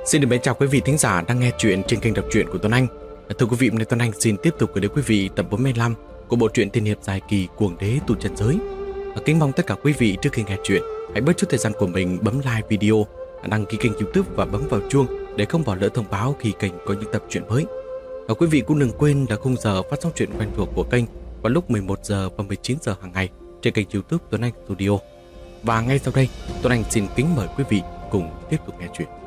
Xin được mến chào quý vị thính giả đang nghe chuyện trên kênh đọc truyện của Tuấn Anh. Thưa quý vị, hôm nay Tuấn Anh xin tiếp tục gửi đến quý vị tập 45 của bộ truyện tiên hiệp dài kỳ Cuồng Đế Tu Chân Giới. Kính mong tất cả quý vị trước khi nghe chuyện hãy bớt chút thời gian của mình bấm like video, đăng ký kênh YouTube và bấm vào chuông để không bỏ lỡ thông báo khi kênh có những tập truyện mới. Và quý vị cũng đừng quên là khung giờ phát sóng truyện quen thuộc của kênh vào lúc 11 giờ và 19 giờ hàng ngày trên kênh YouTube Tuấn Anh Studio. Và ngay sau đây, Tuấn Anh xin kính mời quý vị cùng tiếp tục nghe chuyện.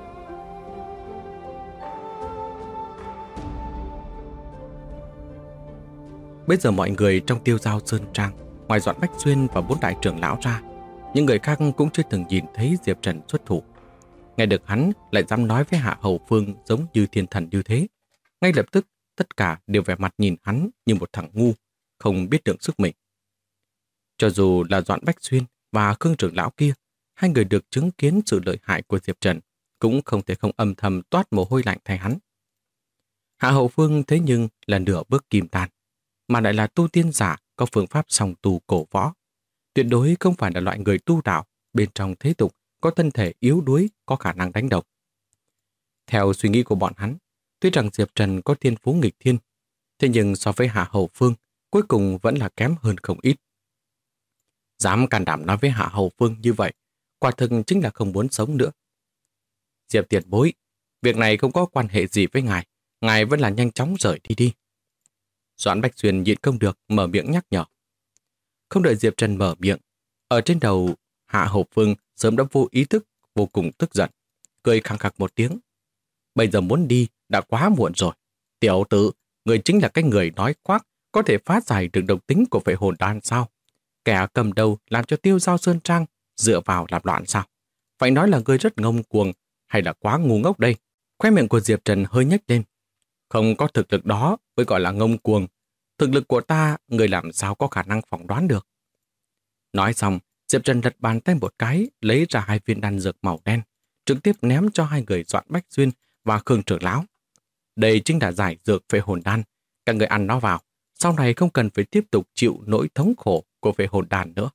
Bây giờ mọi người trong Tiêu Giao Sơn Trang, ngoài Doãn Bách Xuyên và 4 đại trưởng lão ra, những người khác cũng chưa từng nhìn thấy Diệp Trần xuất thủ. Nghe được hắn lại dám nói với Hạ Hầu Phương giống như thiên thần như thế, ngay lập tức tất cả đều vẻ mặt nhìn hắn như một thằng ngu, không biết lượng sức mình. Cho dù là Doãn Bách Xuyên và Khương trưởng lão kia, hai người được chứng kiến sự lợi hại của Diệp Trần, cũng không thể không âm thầm toát mồ hôi lạnh thay hắn. Hạ Hầu Phương thế nhưng là nửa bước kim đan, mà lại là tu tiên giả có phương pháp song tu cổ võ. Tuyệt đối không phải là loại người tu đạo bên trong thế tục có thân thể yếu đuối, có khả năng đánh độc. Theo suy nghĩ của bọn hắn, tuy rằng Diệp Trần có thiên phú nghịch thiên, thế nhưng so với Hạ Hầu Phương, cuối cùng vẫn là kém hơn không ít. Dám can đảm nói với Hạ Hầu Phương như vậy, quả thực chính là không muốn sống nữa. Diệp tiền bối, việc này không có quan hệ gì với ngài vẫn là nhanh chóng rời đi đi. Doãn Bách Xuyên nhịn không được mở miệng nhắc nhở. Không đợi Diệp Trần mở miệng, ở trên đầu Hạ Hầu Phương sớm đã vô ý thức, vô cùng tức giận, cười khăng khặc một tiếng. Bây giờ muốn đi đã quá muộn rồi. Tiểu tử, người chính là cái người nói khoác có thể phá giải được độc tính của Phệ Hồn Đan sao? Kẻ cầm đầu làm cho Tiêu Giao Sơn Trang dựa vào làm loạn sao? Phải nói là người rất ngông cuồng hay là quá ngu ngốc đây? Khóe miệng của Diệp Trần hơi nhếch lên. Không có thực lực đó mới gọi là ngông cuồng. Thực lực của ta, người làm sao có khả năng phỏng đoán được. Nói xong, Diệp Trần lật bàn tay một cái, lấy ra 2 viên đan dược màu đen, trực tiếp ném cho 2 người Doãn Bách Xuyên và Khương trưởng lão. Đây chính là giải dược Phệ Hồn Đan. Các người ăn nó vào, sau này không cần phải tiếp tục chịu nỗi thống khổ của Phệ Hồn Đan nữa.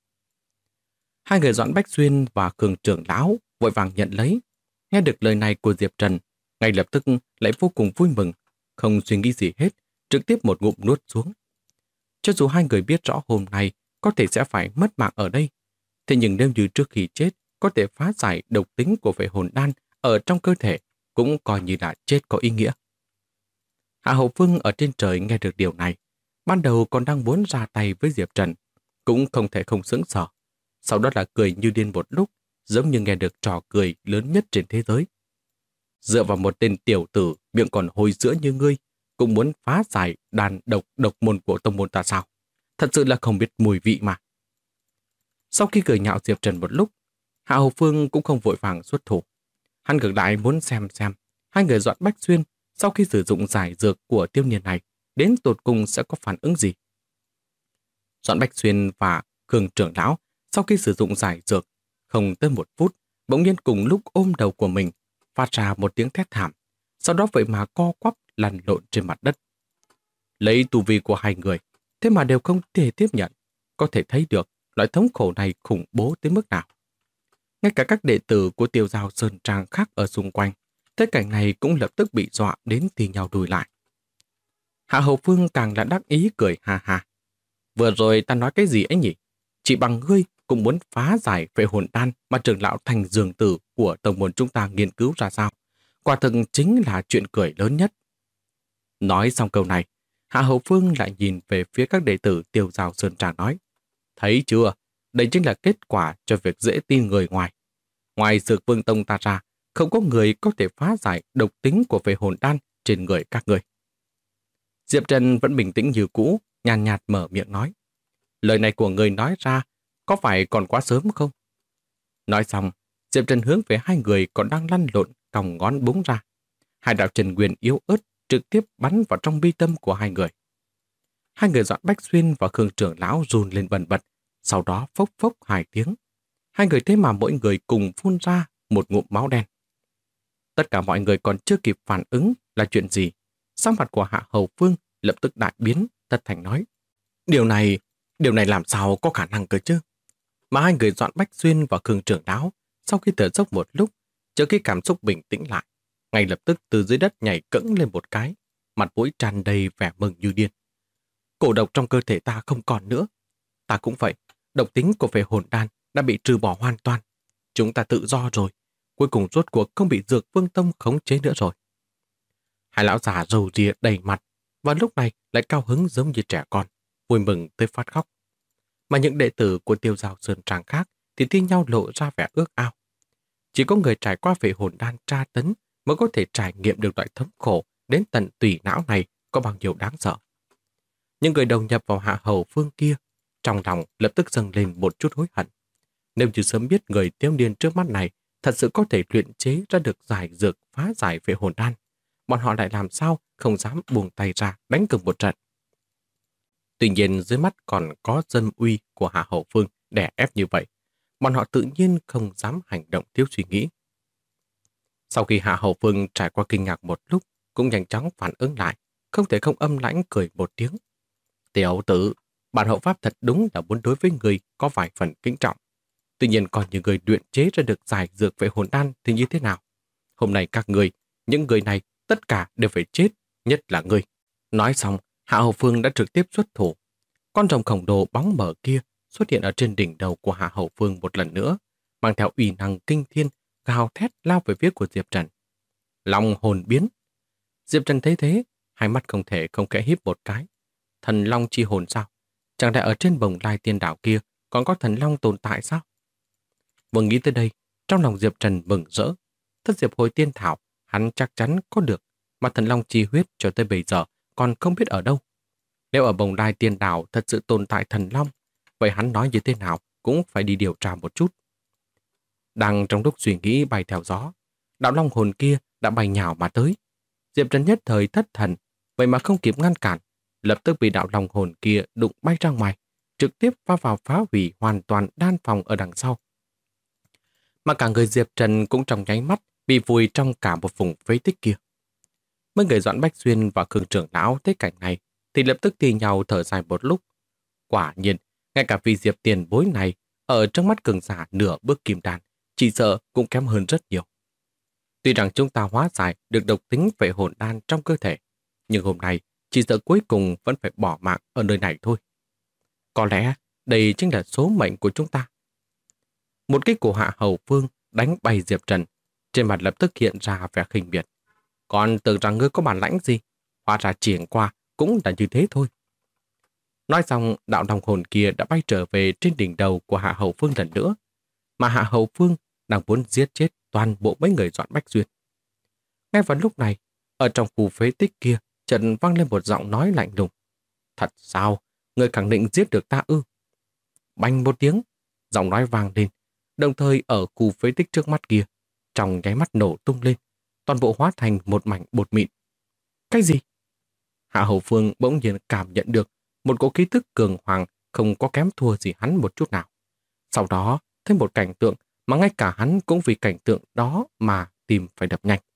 2 người Doãn Bách Xuyên và Khương trưởng lão vội vàng nhận lấy. Nghe được lời này của Diệp Trần, ngay lập tức lại vô cùng vui mừng, không suy nghĩ gì hết, trực tiếp một ngụm nuốt xuống. Cho dù 2 người biết rõ hôm nay có thể sẽ phải mất mạng ở đây, thế nhưng nếu như trước khi chết có thể phá giải độc tính của Phệ Hồn Đan ở trong cơ thể, cũng coi như là chết có ý nghĩa. Hạ Hầu Phương ở trên trời nghe được điều này, ban đầu còn đang muốn ra tay với Diệp Trần, cũng không thể không sững sờ. Sau đó là cười như điên một lúc, giống như nghe được trò cười lớn nhất trên thế giới. Dựa vào một tên tiểu tử miệng còn hôi sữa như ngươi, cũng muốn phá giải đan độc môn của tông môn ta sao? Thật sự là không biết mùi vị mà. Sau khi cười nhạo Diệp Trần một lúc, Hạ Hầu Phương cũng không vội vàng xuất thủ. Hắn ngược lại muốn xem 2 người Doãn Bách Xuyên sau khi sử dụng giải dược của tiêu niên này đến tột cùng sẽ có phản ứng gì. Doãn Bách Xuyên và Khương trưởng lão sau khi sử dụng giải dược không tới 1 phút, bỗng nhiên cùng lúc ôm đầu của mình, phát ra một tiếng thét thảm, sau đó vậy mà co quắp lăn lộn trên mặt đất. Lấy tu vi của 2 người, thế mà đều không thể tiếp nhận, có thể thấy được loại thống khổ này khủng bố tới mức nào. Ngay cả các đệ tử của Tiêu Giao Sơn Trang khác ở xung quanh, thế cảnh này cũng lập tức bị dọa đến thì nhau đùi lại. Hạ Hầu Phương càng là đắc ý cười ha ha. Vừa rồi ta nói cái gì ấy nhỉ? Chỉ bằng ngươi cũng muốn phá giải Phệ Hồn Đan mà trưởng lão Thành Dường Tử của tông môn chúng ta nghiên cứu ra sao? Quả thực chính là chuyện cười lớn nhất. Nói xong câu này, Hạ Hầu Phương lại nhìn về phía các đệ tử Tiêu Giao Sơn Trang nói. Thấy chưa? Đây chính là kết quả cho việc dễ tin người ngoài. Ngoài Dược Vương Tông ta ra, không có người có thể phá giải độc tính của Phệ Hồn Đan trên người các người. Diệp Trần vẫn bình tĩnh như cũ, nhàn nhạt mở miệng nói. Lời này của người nói ra, có phải còn quá sớm không? Nói xong, Diệp Trần hướng về 2 người còn đang lăn lộn, còng ngón búng ra. 2 đạo trần quyền yếu ớt trực tiếp bắn vào trong mi tâm của 2 người. 2 người Doãn Bách Xuyên và Khương trưởng lão run lên bần bật, sau đó phốc phốc 2 tiếng. 2 người thế mà mỗi người cùng phun ra một ngụm máu đen. Tất cả mọi người còn chưa kịp phản ứng là chuyện gì, sắc mặt của Hạ Hầu Phương lập tức đại biến, tất thành nói. Điều này làm sao có khả năng cơ chứ? Mà 2 người Doãn Bách Xuyên và Khương trưởng lão sau khi thở dốc một lúc, trước khi cảm xúc bình tĩnh lại, ngay lập tức từ dưới đất nhảy cẫng lên một cái, mặt mũi tràn đầy vẻ mừng như điên. Cổ độc trong cơ thể ta không còn nữa. Ta cũng vậy, độc tính của phệ hồn đan đã bị trừ bỏ hoàn toàn. Chúng ta tự do rồi, cuối cùng rốt cuộc không bị Dược Vương Tông khống chế nữa rồi. Hai lão già râu ria đầy mặt, và lúc này lại cao hứng giống như trẻ con, vui mừng tới phát khóc. Mà những đệ tử của Tiêu Giao Sơn Trang khác thì thi nhau lộ ra vẻ ước ao. Chỉ có người trải qua phệ hồn đan tra tấn mới có thể trải nghiệm được loại thống khổ đến tận tủy não này có bao nhiêu đáng sợ. Những người đầu nhập vào Hạ Hầu Phương kia, trong lòng lập tức dâng lên một chút hối hận. Nếu như sớm biết người thiếu niên trước mắt này thật sự có thể luyện chế ra được giải dược phá giải phệ hồn đan, bọn họ lại làm sao không dám buông tay ra đánh cược một trận. Tuy nhiên dưới mắt còn có dâm uy của Hạ Hầu Phương đè ép như vậy, bọn họ tự nhiên không dám hành động thiếu suy nghĩ. Sau khi Hạ Hầu Phương trải qua kinh ngạc một lúc, cũng nhanh chóng phản ứng lại, không thể không âm lãnh cười một tiếng. Tiểu tử, bản hậu pháp thật đúng là muốn đối với người có vài phần kính trọng. Tuy nhiên còn những người luyện chế ra được giải dược phệ hồn đan thì như thế nào? Hôm nay các người, những người này tất cả đều phải chết, nhất là ngươi. Nói xong, Hạ Hầu Phương đã trực tiếp xuất thủ. Con rồng khổng lồ bóng mờ kia xuất hiện ở trên đỉnh đầu của Hạ Hầu Phương một lần nữa, mang theo uy năng kinh thiên, gào thét lao về phía của Diệp Trần. Long hồn biến. Diệp Trần thấy thế, hai mắt không thể không khẽ híp một cái. Thần long chi hồn sao? Chẳng lẽ ở trên bồng lai tiên đảo kia còn có thần long tồn tại sao? Vừa nghĩ tới đây, trong lòng Diệp Trần mừng rỡ. Thất diệp hồi tiên thảo, hắn chắc chắn có được, mà thần long chi huyết cho tới bây giờ còn không biết ở đâu. Nếu ở bồng lai tiên đảo thật sự tồn tại thần long, vậy hắn nói như thế nào cũng phải đi điều tra một chút. Đang trong lúc suy nghĩ bay theo gió, đạo long hồn kia đã bay nhào mà tới. Diệp Trần nhất thời thất thần, vậy mà không kịp ngăn cản, lập tức bị đạo long hồn kia đụng bay ra ngoài, trực tiếp va vào phá hủy hoàn toàn đan phòng ở đằng sau. Mà cả người Diệp Trần cũng trong nháy mắt bị vùi trong cả một vùng phế tích kia. Mấy người Doãn Bách Xuyên và Khương trưởng lão thấy cảnh này thì lập tức thì nhau thở dài một lúc. Quả nhiên, ngay cả vị Diệp tiền bối này ở trong mắt cường giả nửa bước kim đan, chỉ sợ cũng kém hơn rất nhiều. Tuy rằng chúng ta hóa giải được độc tính phệ hồn đan trong cơ thể, nhưng hôm nay chỉ sợ cuối cùng vẫn phải bỏ mạng ở nơi này thôi. Có lẽ đây chính là số mệnh của chúng ta. Một kích của Hạ Hầu Phương đánh bay Diệp Trần, trên mặt lập tức hiện ra vẻ khinh miệt. Còn tưởng rằng ngươi có bản lãnh gì, hóa ra triển qua cũng là như thế thôi. Nói xong, đạo long hồn kia đã bay trở về trên đỉnh đầu của Hạ Hầu Phương lần nữa, mà Hạ Hầu Phương đang muốn giết chết toàn bộ mấy người Doãn Bách Xuyên. Ngay vào lúc này, ở trong khu phế tích kia, chợt vang lên một giọng nói lạnh lùng. Thật sao? Ngươi khẳng định giết được ta ư? Bành một tiếng, giọng nói vang lên, đồng thời ở khu phế tích trước mắt kia, trong nháy mắt nổ tung lên, toàn bộ hóa thành một mảnh bột mịn. Cái gì? Hạ Hầu Phương bỗng nhiên cảm nhận được một cỗ khí tức cường hoàng không có kém thua gì hắn một chút nào. Sau đó, thêm một cảnh tượng mà ngay cả hắn cũng vì cảnh tượng đó mà tim phải đập nhanh.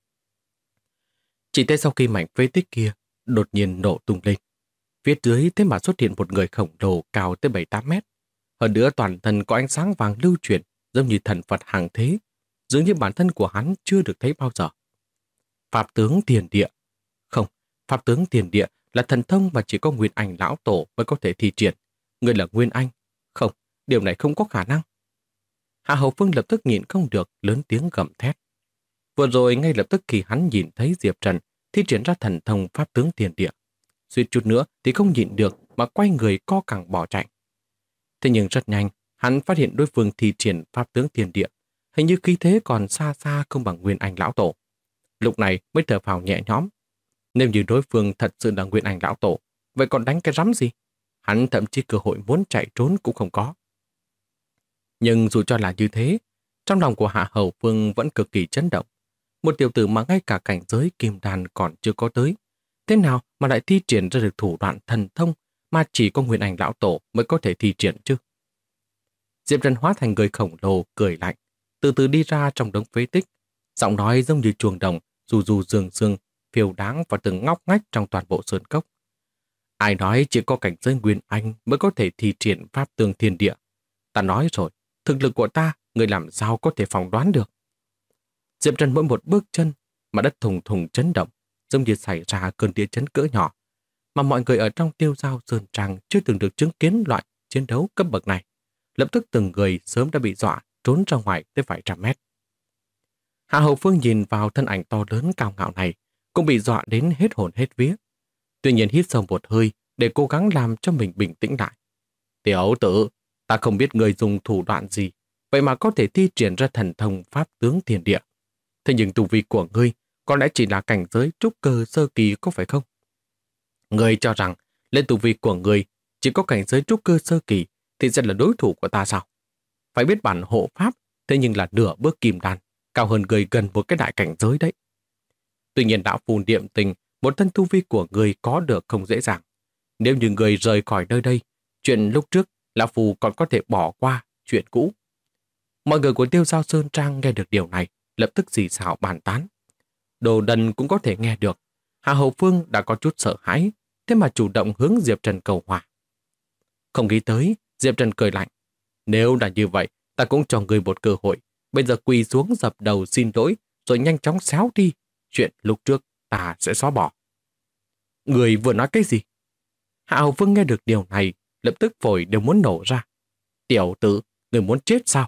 Chỉ tới sau khi mảnh phế tích kia đột nhiên nổ tung lên, phía dưới thế mà xuất hiện một người khổng lồ cao tới 7-8 mét. Hơn nữa toàn thân có ánh sáng vàng lưu chuyển giống như thần Phật hàng thế, dường như bản thân của hắn chưa được thấy bao giờ. Pháp tướng tiền địa. Không, Pháp tướng tiền địa là thần thông mà chỉ có Nguyên Anh lão tổ mới có thể thi triển. Người là Nguyên Anh. Không, điều này không có khả năng. Hạ Hầu Phương lập tức nhịn không được, lớn tiếng gầm thét. Vừa rồi ngay lập tức khi hắn nhìn thấy Diệp Trần thi triển ra thần thông Pháp tướng tiền địa, suýt chút nữa thì không nhịn được mà quay người co cẳng bỏ chạy. Thế nhưng rất nhanh, hắn phát hiện đối phương thi triển Pháp tướng tiền địa, hình như khí thế còn xa xa không bằng Nguyên Anh lão tổ. Lúc này mới thở phào nhẹ nhõm. Nếu như đối phương thật sự là Nguyên Anh lão tổ, vậy còn đánh cái rắm gì? Hắn thậm chí cơ hội muốn chạy trốn cũng không có. Nhưng dù cho là như thế, trong lòng của Hạ Hầu Phương vẫn cực kỳ chấn động. Một tiểu tử mà ngay cả cảnh giới kim đan còn chưa có tới, thế nào mà lại thi triển ra được thủ đoạn thần thông mà chỉ có Nguyên Anh lão tổ mới có thể thi triển chứ? Diệp Trần hóa thành người khổng lồ cười lạnh, từ từ đi ra trong đống phế tích, giọng nói giống như chuông đồng, dù dù dương dương, phiêu đáng và từng ngóc ngách trong toàn bộ sơn cốc. Ai nói chỉ có cảnh giới Nguyên Anh mới có thể thi triển Pháp tướng thiên địa? Ta nói rồi, thực lực của ta, người làm sao có thể phỏng đoán được? Diệp Trần mỗi một bước chân mà đất thùng thùng chấn động, giống như xảy ra cơn địa chấn cỡ nhỏ, mà mọi người ở trong Tiêu Dao Sơn Trang chưa từng được chứng kiến loại chiến đấu cấp bậc này. Lập tức từng người sớm đã bị dọa trốn ra ngoài tới vài trăm mét. Hạ Hầu Phương nhìn vào thân ảnh to lớn cao ngạo này, cũng bị dọa đến hết hồn hết vía. Tuy nhiên hít sâu một hơi để cố gắng làm cho mình bình tĩnh lại. Tiểu tử, ta không biết người dùng thủ đoạn gì, vậy mà có thể thi triển ra thần thông pháp tướng thiên địa. Thế nhưng tu vi của ngươi có lẽ chỉ là cảnh giới trúc cơ sơ kỳ có phải không? Ngươi cho rằng lên tu vi của ngươi chỉ có cảnh giới trúc cơ sơ kỳ thì sẽ là đối thủ của ta sao? Phải biết bản hộ pháp, thế nhưng là nửa bước kim đan, cao hơn người gần một cái đại cảnh giới đấy. Tuy nhiên đạo phù niệm tình, một thân tu vi của người có được không dễ dàng. Nếu như người rời khỏi nơi đây, chuyện lúc trước, lão phù còn có thể bỏ qua chuyện cũ. Mọi người của Tiêu Dao Sơn Trang nghe được điều này, lập tức xì xào bàn tán. Đồ đần cũng có thể nghe được. Hạ Hầu Phương đã có chút sợ hãi, thế mà chủ động hướng Diệp Trần cầu hòa. Không nghĩ tới, Diệp Trần cười lạnh. Nếu là như vậy, ta cũng cho người một cơ hội. Bây giờ quỳ xuống dập đầu xin lỗi, rồi nhanh chóng xéo đi. Chuyện lúc trước ta sẽ xóa bỏ. Người vừa nói cái gì? Hạ Hầu Phương nghe được điều này, lập tức phổi đều muốn nổ ra. Tiểu tử, người muốn chết sao?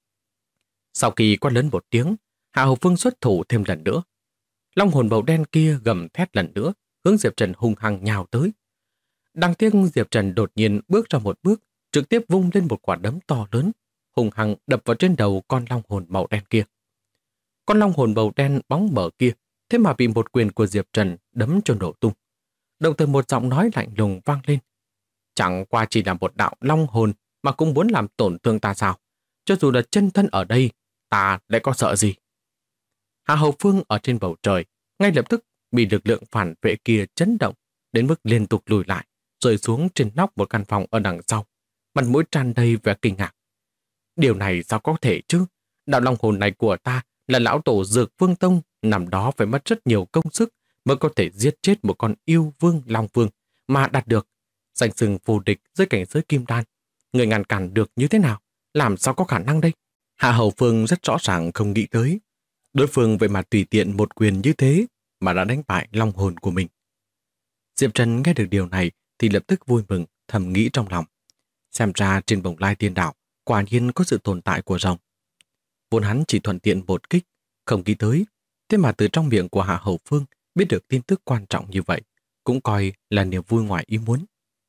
Sau khi quát lớn một tiếng, Hạ Hầu Phương xuất thủ thêm lần nữa. Long hồn màu đen kia gầm thét lần nữa, hướng Diệp Trần hung hăng nhào tới. Đáng tiếc Diệp Trần đột nhiên bước ra một bước, trực tiếp vung lên một quả đấm to lớn, hung hăng đập vào trên đầu con long hồn màu đen kia. Con long hồn màu đen bóng bở kia, thế mà bị một quyền của Diệp Trần đấm cho nổ tung. Đồng thời một giọng nói lạnh lùng vang lên. Chẳng qua chỉ là một đạo long hồn mà cũng muốn làm tổn thương ta sao? Cho dù là chân thân ở đây, ta lại có sợ gì? Hạ Hầu Phương ở trên bầu trời, ngay lập tức bị lực lượng phản vệ kia chấn động, đến mức liên tục lùi lại, rơi xuống trên nóc một căn phòng ở đằng sau, mặt mũi tràn đầy vẻ kinh ngạc. Điều này sao có thể chứ? Đạo long hồn này của ta là lão tổ Dược Vương Tông, nằm đó phải mất rất nhiều công sức mới có thể giết chết một con yêu vương long vương mà đạt được danh xưng vô địch dưới cảnh giới kim đan. Người ngăn cản được như thế nào? Làm sao có khả năng đây? Hạ Hầu Phương rất rõ ràng không nghĩ tới. Đối phương vậy mà tùy tiện một quyền như thế mà đã đánh bại long hồn của mình. Diệp Trần nghe được điều này thì lập tức vui mừng, thầm nghĩ trong lòng. Xem ra trên Bồng Lai Tiên Đảo quả nhiên có sự tồn tại của rồng. Vốn hắn chỉ thuận tiện một kích, không nghĩ tới. Thế mà từ trong miệng của Hạ Hầu Phương biết được tin tức quan trọng như vậy, cũng coi là niềm vui ngoài ý muốn.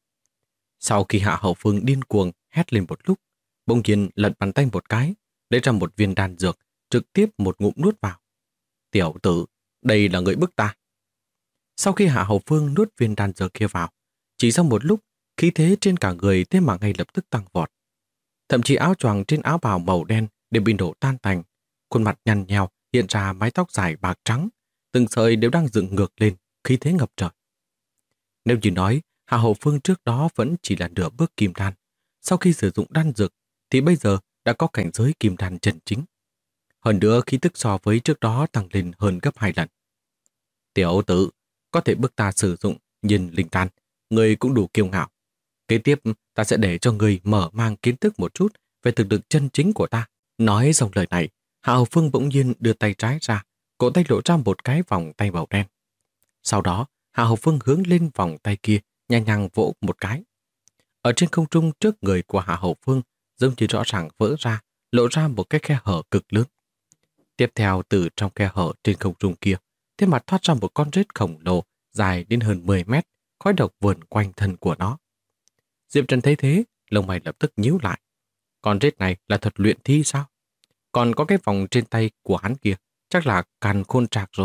Sau khi Hạ Hầu Phương điên cuồng hét lên một lúc, bỗng nhiên lật bàn tay một cái, lấy ra một viên đan dược, trực tiếp một ngụm nuốt vào. Tiểu tử, đây là người bức ta. Sau khi Hạ Hầu Phương nuốt viên đan dược kia vào, chỉ sau một lúc, khí thế trên cả người thế mà ngay lập tức tăng vọt. Thậm chí áo choàng trên áo bào màu đen đều bị nổ tan tành, khuôn mặt nhăn nheo hiện ra mái tóc dài bạc trắng, từng sợi đều đang dựng ngược lên, khí thế ngập trời. Nếu như nói Hạ Hầu Phương trước đó vẫn chỉ là nửa bước kim đan, sau khi sử dụng đan dược thì bây giờ đã có cảnh giới kim đan chân chính. Hơn nữa khí tức so với trước đó tăng lên hơn gấp 2 lần. Tiểu tử, có thể bức ta sử dụng nhìn linh đan, người cũng đủ kiêu ngạo. Kế tiếp ta sẽ để cho người mở mang kiến thức một chút về thực lực chân chính của ta. Nói xong lời này, Hạ Hầu Phương bỗng nhiên đưa tay trái ra, cổ tay lộ ra một cái vòng tay màu đen. Sau đó, Hạ Hầu Phương hướng lên vòng tay kia, nhẹ nhàng vỗ một cái. Ở trên không trung trước người của Hạ Hầu Phương, giống như rõ ràng vỡ ra, lộ ra một cái khe hở cực lớn. Tiếp theo từ trong khe hở trên không trung kia, thế mặt thoát ra một con rết khổng lồ dài đến hơn 10 mét, khói độc vờn quanh thân của nó. Diệp Trần thấy thế, lông mày lập tức nhíu lại. Con rết này là thuật luyện thi sao? Còn có cái vòng trên tay của hắn kia, chắc là càn khôn trạc rồi.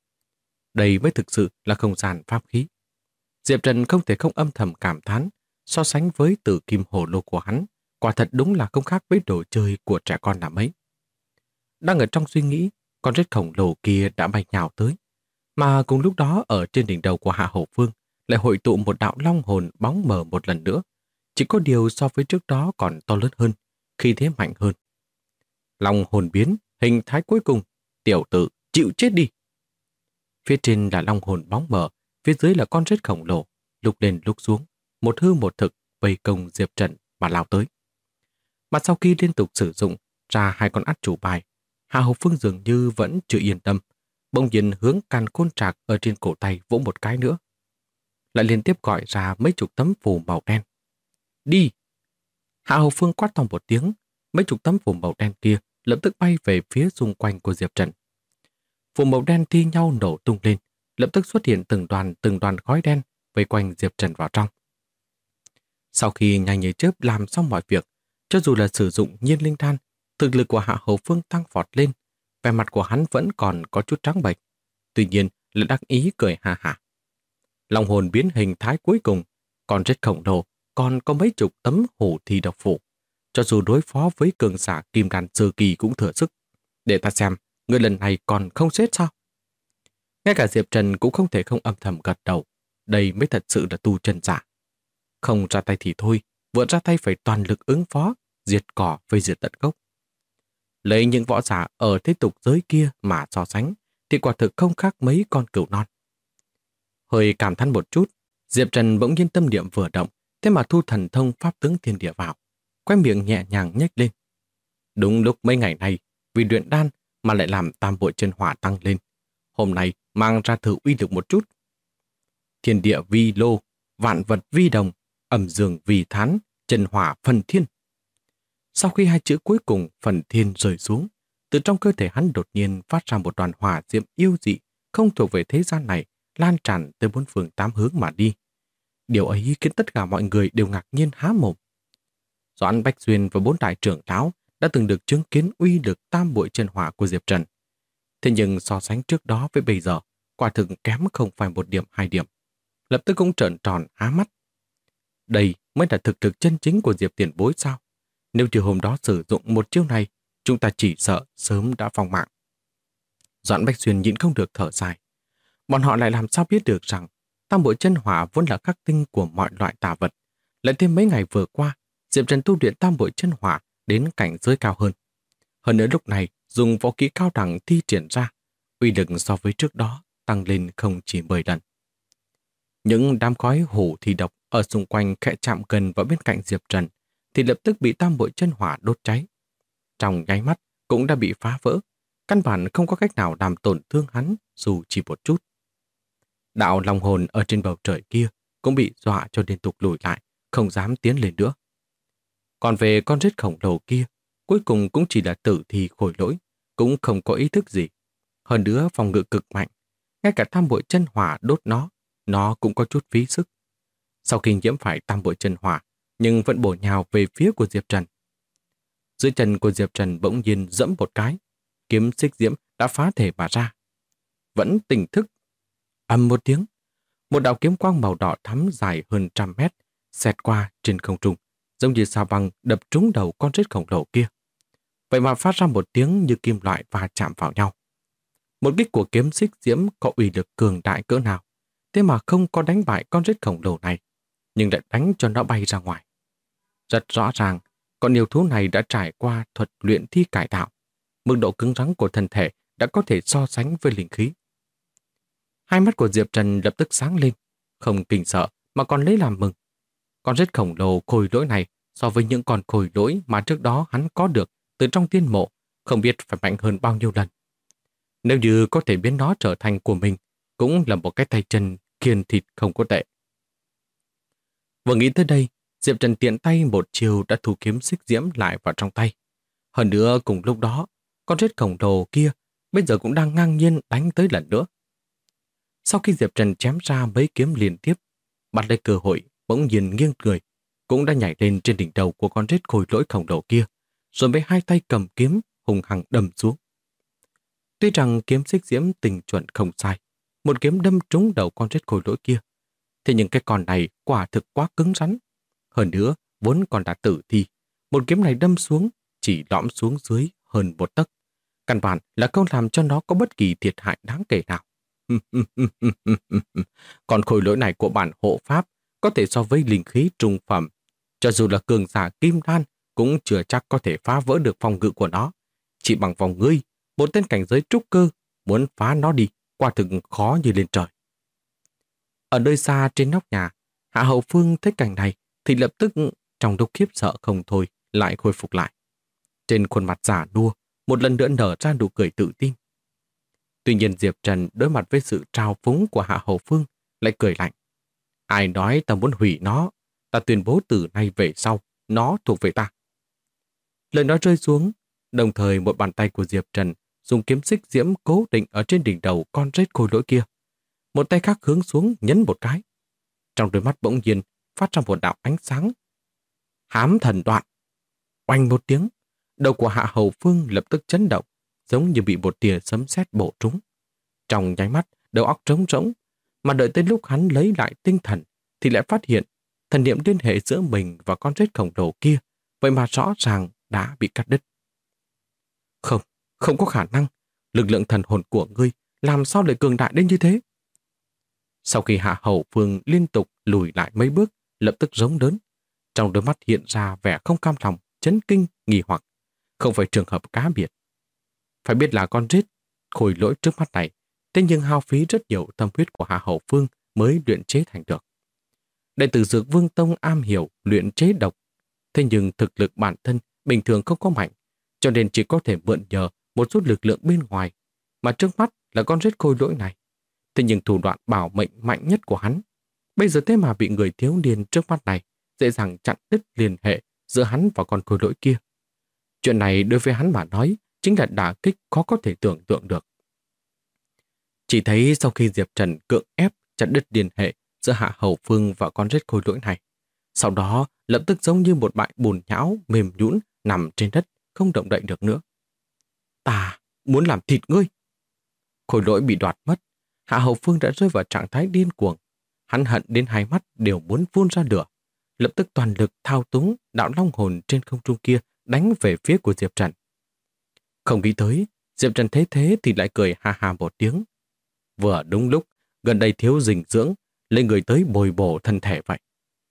Đây mới thực sự là không gian pháp khí. Diệp Trần không thể không âm thầm cảm thán, so sánh với tử kim hồ lô của hắn, quả thật đúng là không khác với đồ chơi của trẻ con là mấy. Đang ở trong suy nghĩ, con rết khổng lồ kia đã bay nhào tới, mà cùng lúc đó ở trên đỉnh đầu của Hạ Hầu Phương lại hội tụ một đạo long hồn bóng mờ một lần nữa, chỉ có điều so với trước đó còn to lớn hơn, khí thế mạnh hơn. Long hồn biến, hình thái cuối cùng, tiểu tử, chịu chết đi. Phía trên là long hồn bóng mờ, phía dưới là con rết khổng lồ, lúc lên lúc xuống, một hư một thực vây công Diệp Trần mà lao tới. Mà sau khi liên tục sử dụng ra hai con át chủ bài, Hạ Hầu Phương dường như vẫn chưa yên tâm, bỗng nhiên hướng càn khôn trạc ở trên cổ tay vỗ một cái nữa. Lại liên tiếp gọi ra mấy chục tấm phù màu đen. Đi! Hạ Hầu Phương quát to một tiếng, mấy chục tấm phù màu đen kia lập tức bay về phía xung quanh của Diệp Trần. Phù màu đen thi nhau nổ tung lên, lập tức xuất hiện từng đoàn khói đen vây quanh Diệp Trần vào trong. Sau khi nhanh như chớp làm xong mọi việc, cho dù là sử dụng nhiên linh đan, thực lực của Hạ Hầu Phương tăng vọt lên, vẻ mặt của hắn vẫn còn có chút trắng bệch, tuy nhiên lại đắc ý cười ha hả. Long hồn biến hình thái cuối cùng, còn rất khổng lồ, còn có mấy chục tấm hổ thi độc phủ. Cho dù đối phó với cường giả kim đan sơ kỳ cũng thừa sức. Để ta xem, người lần này còn không xếp sao? Ngay cả Diệp Trần cũng không thể không âm thầm gật đầu. Đây mới thật sự là tu chân giả. Không ra tay thì thôi, vừa ra tay phải toàn lực ứng phó, diệt cỏ với diệt tận gốc. Lấy những võ giả ở thế tục giới kia mà so sánh, thì quả thực không khác mấy con cừu non. Hơi cảm thán một chút, Diệp Trần bỗng nhiên tâm niệm vừa động, thế mà thu thần thông pháp tướng thiên địa vào, quay miệng nhẹ nhàng nhếch lên. Đúng lúc mấy ngày này, vì luyện đan mà lại làm tam bội chân hỏa tăng lên. Hôm nay mang ra thử uy lực một chút. Thiên địa vi lô, vạn vật vi đồng, ẩm dương vi thán, chân hỏa phần thiên. Sau khi hai chữ cuối cùng phần thiên rơi xuống, từ trong cơ thể hắn đột nhiên phát ra một đoàn hỏa diệm yêu dị, không thuộc về thế gian này, lan tràn tới bốn phương tám hướng mà đi. Điều ấy khiến tất cả mọi người đều ngạc nhiên há mồm. Doãn Bách Xuyên và bốn đại trưởng lão đã từng được chứng kiến uy lực tam bội chân hỏa của Diệp Trần. Thế nhưng so sánh trước đó với bây giờ, quả thực kém không phải một điểm hai điểm. Lập tức cũng trợn tròn há mắt. Đây mới là thực lực chân chính của Diệp tiền bối sao? Nếu như hôm đó sử dụng một chiêu này, chúng ta chỉ sợ sớm đã vong mạng. Doãn Bách Xuyên nhịn không được thở dài. Bọn họ lại làm sao biết được rằng tam bội chân hỏa vốn là khắc tinh của mọi loại tà vật. Lại thêm mấy ngày vừa qua, Diệp Trần tu luyện tam bội chân hỏa đến cảnh giới cao hơn. Hơn nữa lúc này dùng võ kỹ cao đẳng thi triển ra, uy lực so với trước đó tăng lên không chỉ 10 lần. Những đám khói hổ thi độc ở xung quanh khẽ chạm gần vào bên cạnh Diệp Trần thì lập tức bị tam bội chân hỏa đốt cháy. Trong nháy mắt cũng đã bị phá vỡ, căn bản không có cách nào làm tổn thương hắn dù chỉ một chút. Đạo long hồn ở trên bầu trời kia cũng bị dọa cho liên tục lùi lại, không dám tiến lên nữa. Còn về con rết khổng lồ kia, cuối cùng cũng chỉ là tử thi khôi lỗi, cũng không có ý thức gì. Hơn nữa phòng ngự cực mạnh, ngay cả tam bội chân hỏa đốt nó cũng có chút phí sức. Sau khi nhiễm phải tam bội chân hỏa, nhưng vẫn bổ nhào về phía của Diệp Trần. Dưới chân của Diệp Trần bỗng nhiên dẫm một cái, kiếm xích diễm đã phá thể mà ra. Vẫn tỉnh thức. Ầm một tiếng, một đạo kiếm quang màu đỏ thắm dài hơn 100 mét xẹt qua trên không trung, giống như sao băng đập trúng đầu con rết khổng lồ kia. Vậy mà phát ra một tiếng như kim loại va chạm vào nhau. Một kích của kiếm xích diễm có uy lực cường đại cỡ nào, thế mà không có đánh bại con rết khổng lồ này, nhưng lại đánh cho nó bay ra ngoài. Rất rõ ràng, con yêu thú này đã trải qua thuật luyện thi cải tạo. Mức độ cứng rắn của thân thể đã có thể so sánh với linh khí. Hai mắt của Diệp Trần lập tức sáng lên, không kinh sợ mà còn lấy làm mừng. Con rết khổng lồ khôi lỗi này so với những con khôi lỗi mà trước đó hắn có được từ trong tiên mộ, không biết phải mạnh hơn bao nhiêu lần. Nếu như có thể biến nó trở thành của mình, cũng là một cái tay chân kiên thịt không có tệ. Vừa nghĩ tới đây, Diệp Trần tiện tay một chiều đã thu kiếm xích diễm lại vào trong tay. Hơn nữa cùng lúc đó, con rết khổng lồ kia bây giờ cũng đang ngang nhiên đánh tới lần nữa. Sau khi Diệp Trần chém ra mấy kiếm liên tiếp, bắt lấy cơ hội bỗng nhiên nghiêng người, cũng đã nhảy lên trên đỉnh đầu của con rết khôi lỗi khổng lồ kia, rồi với hai tay cầm kiếm hùng hăng đâm xuống. Tuy rằng kiếm xích diễm tình chuẩn không sai, một kiếm đâm trúng đầu con rết khôi lỗi kia, thế nhưng cái con này quả thực quá cứng rắn. Hơn nữa, vốn còn đã tử thi, một kiếm này đâm xuống chỉ lõm xuống dưới hơn một tấc. Căn bản là không làm cho nó có bất kỳ thiệt hại đáng kể nào. Còn khôi lỗi này của bản hộ pháp có thể so với linh khí trung phẩm. Cho dù là cường giả kim đan cũng chưa chắc có thể phá vỡ được phòng ngự của nó. Chỉ bằng vòng ngươi, một tên cảnh giới trúc cơ, muốn phá nó đi, quả thực khó như lên trời. Ở nơi xa trên nóc nhà, Hạ Hầu Phương thấy cảnh này thì lập tức trong lúc khiếp sợ không thôi lại khôi phục lại. Trên khuôn mặt giả nua, một lần nữa nở ra nụ cười tự tin. Tuy nhiên Diệp Trần đối mặt với sự trào phúng của Hạ Hầu Phương lại cười lạnh. Ai nói ta muốn hủy nó, ta tuyên bố từ nay về sau, nó thuộc về ta. Lời nói rơi xuống, đồng thời một bàn tay của Diệp Trần dùng kiếm xích diễm cố định ở trên đỉnh đầu con rết khôi lỗi kia. Một tay khác hướng xuống nhấn một cái. Trong đôi mắt bỗng nhiên phát ra một đạo ánh sáng. Hám thần đoạn. Oanh một tiếng, đầu của Hạ Hầu Phương lập tức chấn động, giống như bị một tia sấm sét bổ trúng. Trong nháy mắt, đầu óc trống rỗng, mà đợi tới lúc hắn lấy lại tinh thần thì lại phát hiện thần niệm liên hệ giữa mình và con rết khổng lồ kia, vậy mà rõ ràng đã bị cắt đứt. Không, không có khả năng, lực lượng thần hồn của ngươi làm sao lại cường đại đến như thế? Sau khi Hạ Hầu Phương liên tục lùi lại mấy bước, lập tức rống lớn, trong đôi mắt hiện ra vẻ không cam lòng, chấn kinh, nghi hoặc. Không phải trường hợp cá biệt. Phải biết là con rết khôi lỗi trước mắt này, thế nhưng hao phí rất nhiều tâm huyết của Hạ Hầu Phương mới luyện chế thành được. Đệ tử Dược Vương Tông am hiểu luyện chế độc, thế nhưng thực lực bản thân bình thường không có mạnh, cho nên chỉ có thể mượn nhờ một chút lực lượng bên ngoài, mà trước mắt là con rết khôi lỗi này. Thế nhưng thủ đoạn bảo mệnh mạnh nhất của hắn, bây giờ thế mà bị người thiếu niên trước mắt này dễ dàng chặn đứt liên hệ giữa hắn và con khôi lỗi kia. Chuyện này đối với hắn mà nói chính là đả kích khó có thể tưởng tượng được. Chỉ thấy sau khi Diệp Trần cưỡng ép chặn đứt liên hệ giữa Hạ Hầu Phương và con rết khôi lỗi này, sau đó lập tức giống như một bãi bùn nhão mềm nhũn nằm trên đất, không động đậy được nữa. Ta muốn làm thịt ngươi. Khôi lỗi bị đoạt mất, Hạ Hầu Phương đã rơi vào trạng thái điên cuồng. Hắn hận đến hai mắt đều muốn phun ra lửa, lập tức toàn lực thao túng đạo long hồn trên không trung kia đánh về phía của Diệp Trần. Không nghĩ tới, Diệp Trần thấy thế thì lại cười ha ha một tiếng. Vừa đúng lúc, gần đây thiếu dinh dưỡng, lên người tới bồi bổ thân thể vậy.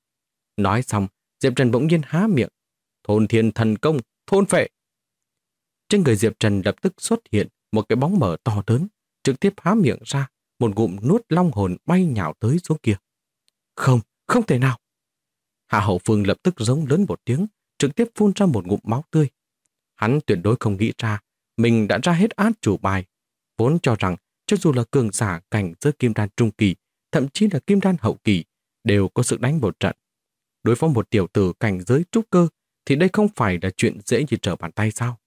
Nói xong, Diệp Trần bỗng nhiên há miệng. Thôn thiên thần công, thôn phệ. Trên người Diệp Trần lập tức xuất hiện một cái bóng mờ to lớn, trực tiếp há miệng ra, một ngụm nuốt long hồn bay nhào tới xuống kia. Không, không thể nào. Hạ Hậu Phương lập tức giống lớn một tiếng, trực tiếp phun ra một ngụm máu tươi. Hắn tuyệt đối không nghĩ ra, mình đã ra hết át chủ bài, vốn cho rằng cho dù là cường giả cảnh giới kim đan trung kỳ, thậm chí là kim đan hậu kỳ, đều có sự đánh một trận. Đối phó một tiểu tử cảnh giới trúc cơ, thì đây không phải là chuyện dễ như trở bàn tay sao?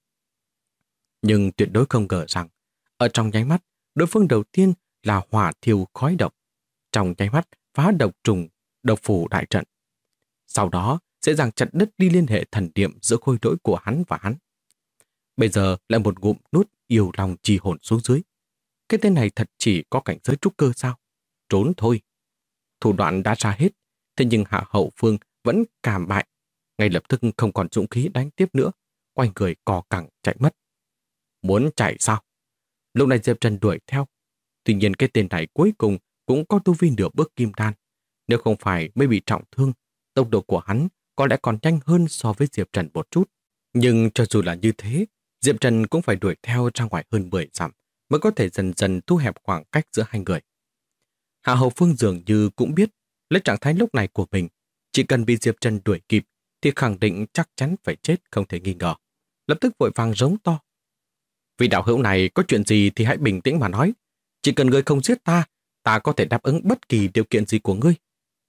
Nhưng tuyệt đối không ngờ rằng, ở trong nháy mắt, đối phương đầu tiên là hỏa thiêu khói độc, trong nháy mắt phá độc trùng, độc phủ đại trận. Sau đó sẽ dàng chặt đứt đi liên hệ thần niệm giữa khôi lỗi của hắn và hắn. Bây giờ lại một ngụm nuốt yêu lòng trì hồn xuống dưới. Cái tên này thật chỉ có cảnh giới trúc cơ sao? Trốn thôi. Thủ đoạn đã ra hết, thế nhưng Hạ Hậu Phương vẫn cảm bại, ngay lập tức không còn dũng khí đánh tiếp nữa, quay người cò cẳng chạy mất. Muốn chạy sao? Lúc này Diệp Trần đuổi theo. Tuy nhiên cái tên này cuối cùng cũng có tu vi nửa bước kim đan. Nếu không phải mới bị trọng thương, tốc độ của hắn có lẽ còn nhanh hơn so với Diệp Trần một chút. Nhưng cho dù là như thế, Diệp Trần cũng phải đuổi theo ra ngoài hơn 10 dặm mới có thể dần dần thu hẹp khoảng cách giữa hai người. Hạ Hầu Phương dường như cũng biết lấy trạng thái lúc này của mình, chỉ cần bị Diệp Trần đuổi kịp thì khẳng định chắc chắn phải chết không thể nghi ngờ. Lập tức vội vàng rống to. Vị đạo hữu này có chuyện gì thì hãy bình tĩnh mà nói. Chỉ cần ngươi không giết ta, ta có thể đáp ứng bất kỳ điều kiện gì của ngươi.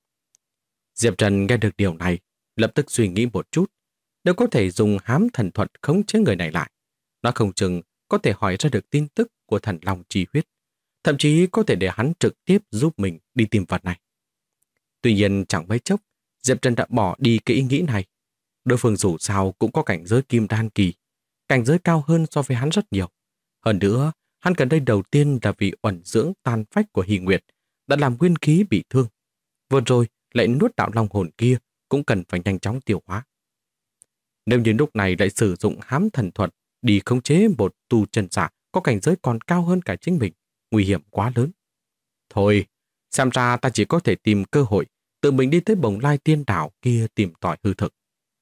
Diệp Trần nghe được điều này, lập tức suy nghĩ một chút. Nếu có thể dùng hám thần thuật khống chế người này lại, nó không chừng có thể hỏi ra được tin tức của thần long chi huyết, thậm chí có thể để hắn trực tiếp giúp mình đi tìm vật này. Tuy nhiên chẳng mấy chốc, Diệp Trần đã bỏ đi cái ý nghĩ này. Đối phương dù sao cũng có cảnh giới kim đan kỳ, cảnh giới cao hơn so với hắn rất nhiều. Hơn nữa, hắn cần đây đầu tiên là vì uẩn dưỡng tàn phách của Hy Nguyệt đã làm nguyên khí bị thương. Vừa rồi lại nuốt đạo long hồn kia cũng cần phải nhanh chóng tiêu hóa. Nếu như lúc này lại sử dụng hám thần thuật đi khống chế một tu chân giả có cảnh giới còn cao hơn cả chính mình, nguy hiểm quá lớn. Thôi, xem ra ta chỉ có thể tìm cơ hội tự mình đi tới Bồng Lai Tiên Đảo kia tìm tòi hư thực.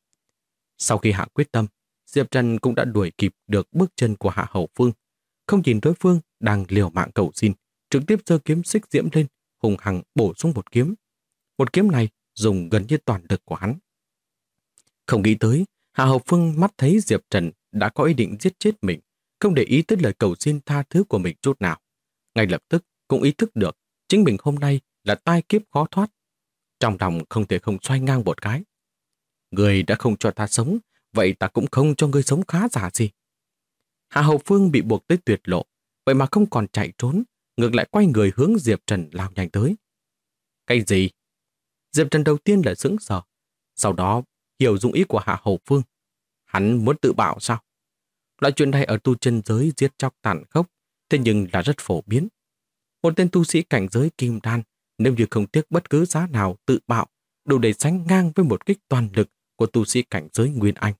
Sau khi hạ quyết tâm, Diệp Trần cũng đã đuổi kịp được bước chân của Hạ Hầu Phương. Không nhìn đối phương đang liều mạng cầu xin, trực tiếp giơ kiếm xích diễm lên, hùng hằng bổ xuống một kiếm. Một kiếm này dùng gần như toàn lực của hắn. Không nghĩ tới, Hạ Hầu Phương mắt thấy Diệp Trần đã có ý định giết chết mình, không để ý tới lời cầu xin tha thứ của mình chút nào. Ngay lập tức cũng ý thức được chính mình hôm nay là tai kiếp khó thoát. Trong lòng không thể không xoay ngang một cái. Người đã không cho ta sống, vậy ta cũng không cho ngươi sống khá giả gì. Hạ Hậu Phương bị buộc tới tuyệt lộ, vậy mà không còn chạy trốn, ngược lại quay người hướng Diệp Trần lao nhanh tới. Cái gì? Diệp Trần đầu tiên là sững sờ, sau đó hiểu dụng ý của Hạ Hậu Phương. Hắn muốn tự bạo sao? Loại chuyện này ở tu chân giới giết chóc tàn khốc, thế nhưng là rất phổ biến. Một tên tu sĩ cảnh giới kim đan, nếu như không tiếc bất cứ giá nào tự bạo, đủ để sánh ngang với một kích toàn lực của tu sĩ cảnh giới Nguyên Anh.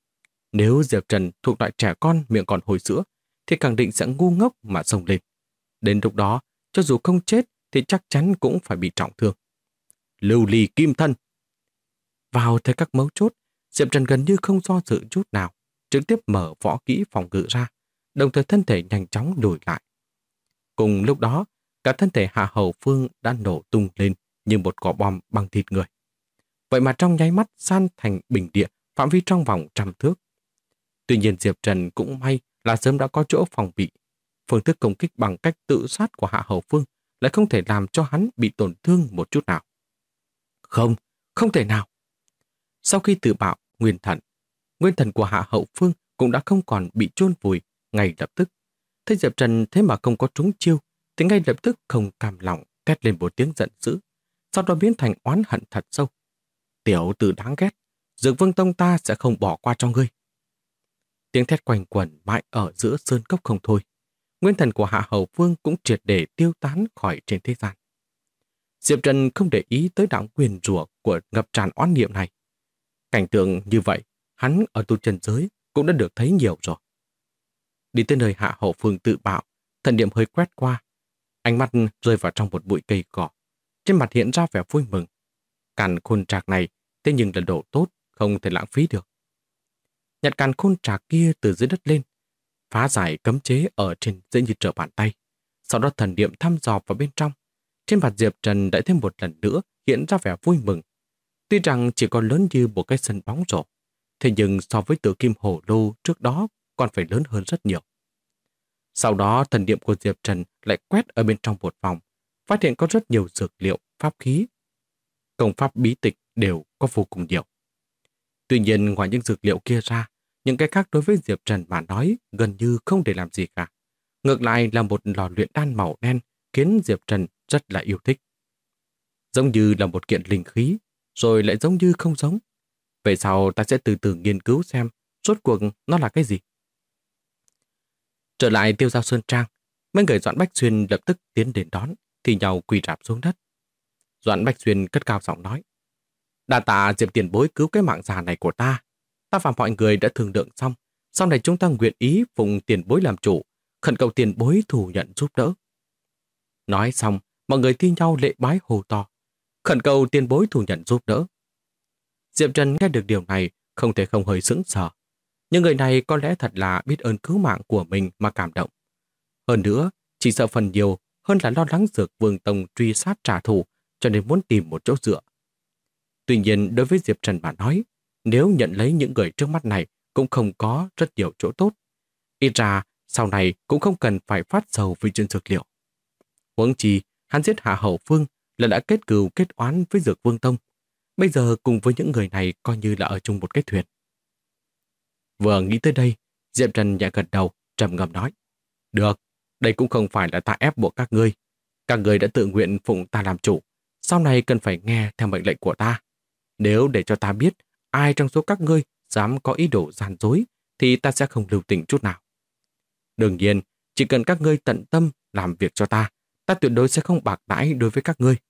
Nếu Diệp Trần thuộc loại trẻ con miệng còn hồi sữa, thì khẳng định sẽ ngu ngốc mà xông lên. Đến lúc đó, cho dù không chết thì chắc chắn cũng phải bị trọng thương. Lưu ly kim thân. Vào thời các mấu chốt, Diệp Trần gần như không do dự chút nào, trực tiếp mở võ kỹ phòng ngự ra, đồng thời thân thể nhanh chóng lùi lại. Cùng lúc đó, cả thân thể Hạ Hầu Phương đã nổ tung lên như một quả bom bằng thịt người. Vậy mà trong nháy mắt san thành bình địa, phạm vi trong vòng 100 thước. Tuy nhiên Diệp Trần cũng may là sớm đã có chỗ phòng bị. Phương thức công kích bằng cách tự sát của Hạ Hầu Phương lại không thể làm cho hắn bị tổn thương một chút nào. Không, không thể nào. Sau khi tự bạo nguyên thần của Hạ Hậu Phương cũng đã không còn bị chôn vùi ngay lập tức. Thấy Diệp Trần thế mà không có trúng chiêu, thì ngay lập tức không cam lòng thét lên một tiếng giận dữ, sau đó biến thành oán hận thật sâu. Tiểu tử đáng ghét, Dược Vương Tông ta sẽ không bỏ qua cho ngươi. Tiếng thét quanh quẩn mãi ở giữa sơn cốc không thôi. Nguyên thần của Hạ Hầu Phương cũng triệt để tiêu tán khỏi trên thế gian. Diệp Trần không để ý tới đạo nguyền rủa của ngập tràn oán niệm này. Cảnh tượng như vậy, hắn ở tu chân giới cũng đã được thấy nhiều rồi. Đi tới nơi Hạ Hầu Phương tự bạo, thần niệm hơi quét qua. Ánh mắt rơi vào trong một bụi cây cỏ. Trên mặt hiện ra vẻ vui mừng. Càn khôn trạc này, thế nhưng là đồ tốt, không thể lãng phí được. Nhặt càn khôn trạc kia từ dưới đất lên, phá giải cấm chế ở trên dễ như trở bàn tay. Sau đó thần niệm thăm dò vào bên trong. Trên mặt Diệp Trần đã thêm một lần nữa hiện ra vẻ vui mừng. Tuy rằng chỉ còn lớn như một cái sân bóng rổ, thế nhưng so với Tử Kim Hổ Lô trước đó còn phải lớn hơn rất nhiều. Sau đó thần niệm của Diệp Trần lại quét ở bên trong một vòng, phát hiện có rất nhiều dược liệu, pháp khí. Công pháp bí tịch đều có vô cùng nhiều. Tuy nhiên ngoài những dược liệu kia ra, những cái khác đối với Diệp Trần mà nói gần như không để làm gì cả. Ngược lại là một lò luyện đan màu đen khiến Diệp Trần rất là yêu thích. Giống như là một kiện linh khí, rồi lại giống như không giống. Về sau ta sẽ từ từ nghiên cứu xem rốt cuộc nó là cái gì. Trở lại Tiêu Giao Sơn Trang, mấy người Doãn Bách Xuyên lập tức tiến đến đón, thì nhau quỳ rạp xuống đất. Doãn Bách Xuyên cất cao giọng nói: Đa tạ Diệp tiền bối cứu cái mạng già này của ta. Ta và mọi người đã thương lượng xong, sau này chúng ta nguyện ý phụng tiền bối làm chủ, khẩn cầu tiền bối thủ nhận giúp đỡ. Nói xong, mọi người thi nhau lễ bái hô to, khẩn cầu tiền bối thủ nhận giúp đỡ. Diệp Trần nghe được điều này không thể không hơi sững sờ. Nhưng người này có lẽ thật là biết ơn cứu mạng của mình mà cảm động. Hơn nữa, chỉ sợ phần nhiều hơn là lo lắng Dược Vương Tông truy sát trả thù, cho nên muốn tìm một chỗ dựa. Tuy nhiên, đối với Diệp Trần mà nói, nếu nhận lấy những người trước mắt này cũng không có rất nhiều chỗ tốt. Ít ra, sau này cũng không cần phải phát sầu vì chuyện dược liệu. Huống chi, hắn giết Hạ Hầu Phương là đã kết cừu kết oán với Dược Vương Tông. Bây giờ cùng với những người này coi như là ở chung một cái thuyền. Vừa nghĩ tới đây, Diệp Trần nhẹ gật đầu, trầm ngâm nói: Được, đây cũng không phải là ta ép buộc các ngươi. Các ngươi đã tự nguyện phụng ta làm chủ, sau này cần phải nghe theo mệnh lệnh của ta. Nếu để cho ta biết ai trong số các ngươi dám có ý đồ gian dối, thì ta sẽ không lưu tình chút nào. Đương nhiên, chỉ cần các ngươi tận tâm làm việc cho ta, ta tuyệt đối sẽ không bạc đãi đối với các ngươi.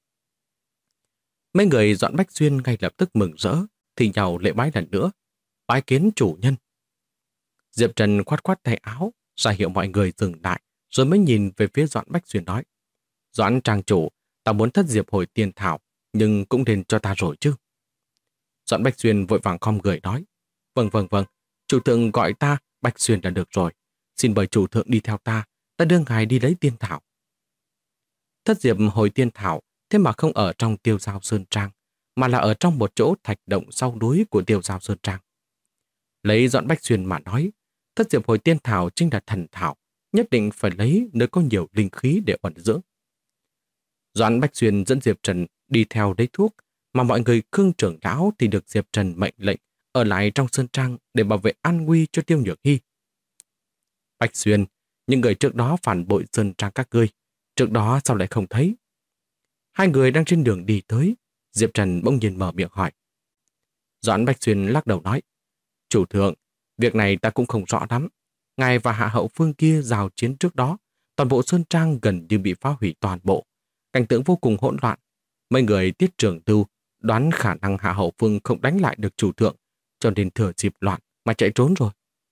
Mấy người Doãn Bách Xuyên ngay lập tức mừng rỡ, thì nhau lễ bái lần nữa. Bái kiến chủ nhân. Diệp Trần khoát khoát tay áo, ra hiệu mọi người dừng lại, rồi mới nhìn về phía Doãn Bách Xuyên nói: Doãn trang chủ, ta muốn thất diệp hồi tiên thảo, nhưng cũng nên cho ta rồi chứ. Doãn Bách Xuyên vội vàng khom người nói: Vâng, chủ thượng gọi ta Bách Xuyên là được rồi. Xin mời chủ thượng đi theo ta đưa ngài đi lấy tiên thảo. Thất diệp hồi tiên thảo thế mà không ở trong Tiêu Giao Sơn Trang, mà là ở trong một chỗ thạch động sau núi của Tiêu Giao Sơn Trang. Lấy Doãn Bách Xuyên mà nói, Thất diệp hồi tiên thảo chính là thần thảo, nhất định phải lấy nơi có nhiều linh khí để ẩn dưỡng. Doãn Bách Xuyên dẫn Diệp Trần đi theo lấy thuốc, mà mọi người Khương trưởng lão thì được Diệp Trần mệnh lệnh ở lại trong sơn trang để bảo vệ an nguy cho Tiêu Nhược Hy. Bách Xuyên, những người trước đó phản bội sơn trang các ngươi, trước đó sao lại không thấy? Hai người đang trên đường đi tới, Diệp Trần bỗng nhiên mở miệng hỏi. Doãn Bách Xuyên lắc đầu nói, chủ thượng, việc này ta cũng không rõ lắm. Ngài và hạ hậu phương kia giao chiến trước đó, toàn bộ sơn trang gần như bị phá hủy toàn bộ. Cảnh tượng vô cùng hỗn loạn. Mấy người Tiết Trường Tưu đoán khả năng hạ hậu phương không đánh lại được chủ thượng, cho nên thừa dịp loạn mà chạy trốn rồi.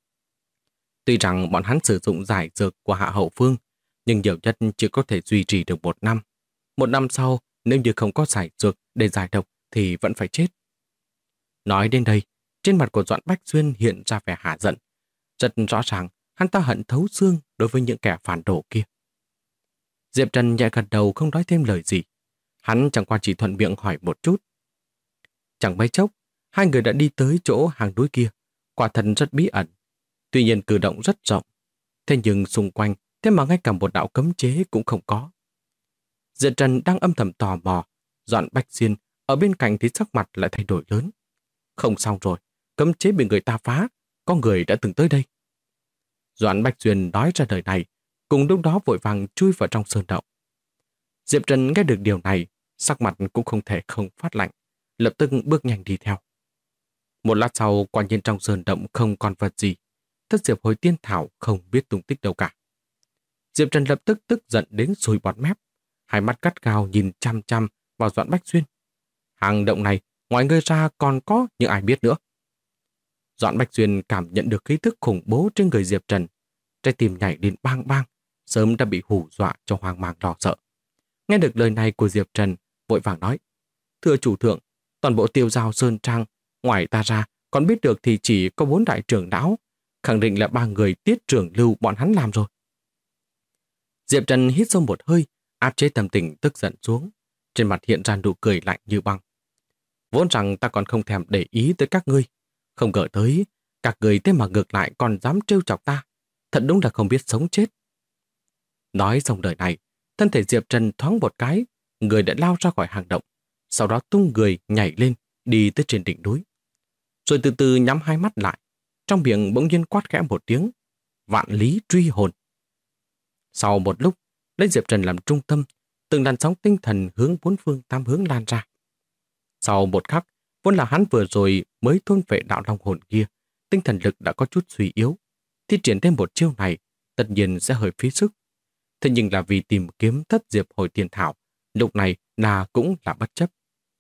Tuy rằng bọn hắn sử dụng giải dược của hạ hậu phương, nhưng nhiều nhất chỉ có thể duy trì được 1 năm. 1 năm sau, nếu như không có giải dược để giải độc thì vẫn phải chết. Nói đến đây, trên mặt của Doãn Bách Xuyên hiện ra vẻ hả giận. Rất rõ ràng, hắn ta hận thấu xương đối với những kẻ phản đồ kia. Diệp Trần nhẹ gật đầu không nói thêm lời gì. Hắn chẳng qua chỉ thuận miệng hỏi một chút. Chẳng mấy chốc, hai người đã đi tới chỗ hàng núi kia. Quả thật rất bí ẩn. Tuy nhiên cử động rất rộng. Thế nhưng xung quanh, thế mà ngay cả một đạo cấm chế cũng không có. Diệp Trần đang âm thầm tò mò. Doãn Bách Xuyên ở bên cạnh thì sắc mặt lại thay đổi lớn. Không xong rồi, cấm chế bị người ta phá. Có người đã từng tới đây. Doãn Bách Xuyên nói ra lời này, cùng lúc đó vội vàng chui vào trong sơn động. Diệp Trần nghe được điều này, sắc mặt cũng không thể không phát lạnh, lập tức bước nhanh đi theo. Một lát sau, quả nhiên trong sơn động không còn vật gì. Thất diệp hồi tiên thảo không biết tung tích đâu cả. Diệp Trần lập tức tức giận đến sùi bọt mép, hai mắt gắt gao nhìn chăm chăm vào Doãn Bách Xuyên. Hang động này, ngoài người ra còn có những ai biết nữa. Doãn Bách Xuyên cảm nhận được khí tức khủng bố trên người Diệp Trần. Trái tim nhảy đến bang bang, sớm đã bị hù dọa cho hoang mang lo sợ. Nghe được lời này của Diệp Trần, vội vàng nói, thưa chủ thượng, toàn bộ Tiêu Giao sơn trang, ngoài ta ra, còn biết được thì chỉ có 4 đại trưởng lão, khẳng định là 3 người Tiết Trưởng Lưu bọn hắn làm rồi. Diệp Trần hít sâu một hơi, áp chế tâm tình tức giận xuống, trên mặt hiện ra nụ cười lạnh như băng. Vốn rằng ta còn không thèm để ý tới các ngươi, không ngờ tới, các người thế mà ngược lại còn dám trêu chọc ta. Thật đúng là không biết sống chết. Nói xong lời này, thân thể Diệp Trần thoáng một cái, người đã lao ra khỏi hang động, sau đó tung người nhảy lên, đi tới trên đỉnh núi. Rồi từ từ nhắm hai mắt lại, trong miệng bỗng nhiên quát khẽ một tiếng, vạn lý truy hồn. Sau một lúc, lấy Diệp Trần làm trung tâm, từng làn sóng tinh thần hướng 4 phương 8 hướng lan ra. Sau một khắc, vốn là hắn vừa rồi mới thôn phệ đạo long hồn kia, tinh thần lực đã có chút suy yếu. Thi triển thêm một chiêu này, tất nhiên sẽ hơi phí sức. Thế nhưng là vì tìm kiếm thất diệp hồi tiên thảo, lúc này là cũng là bất chấp.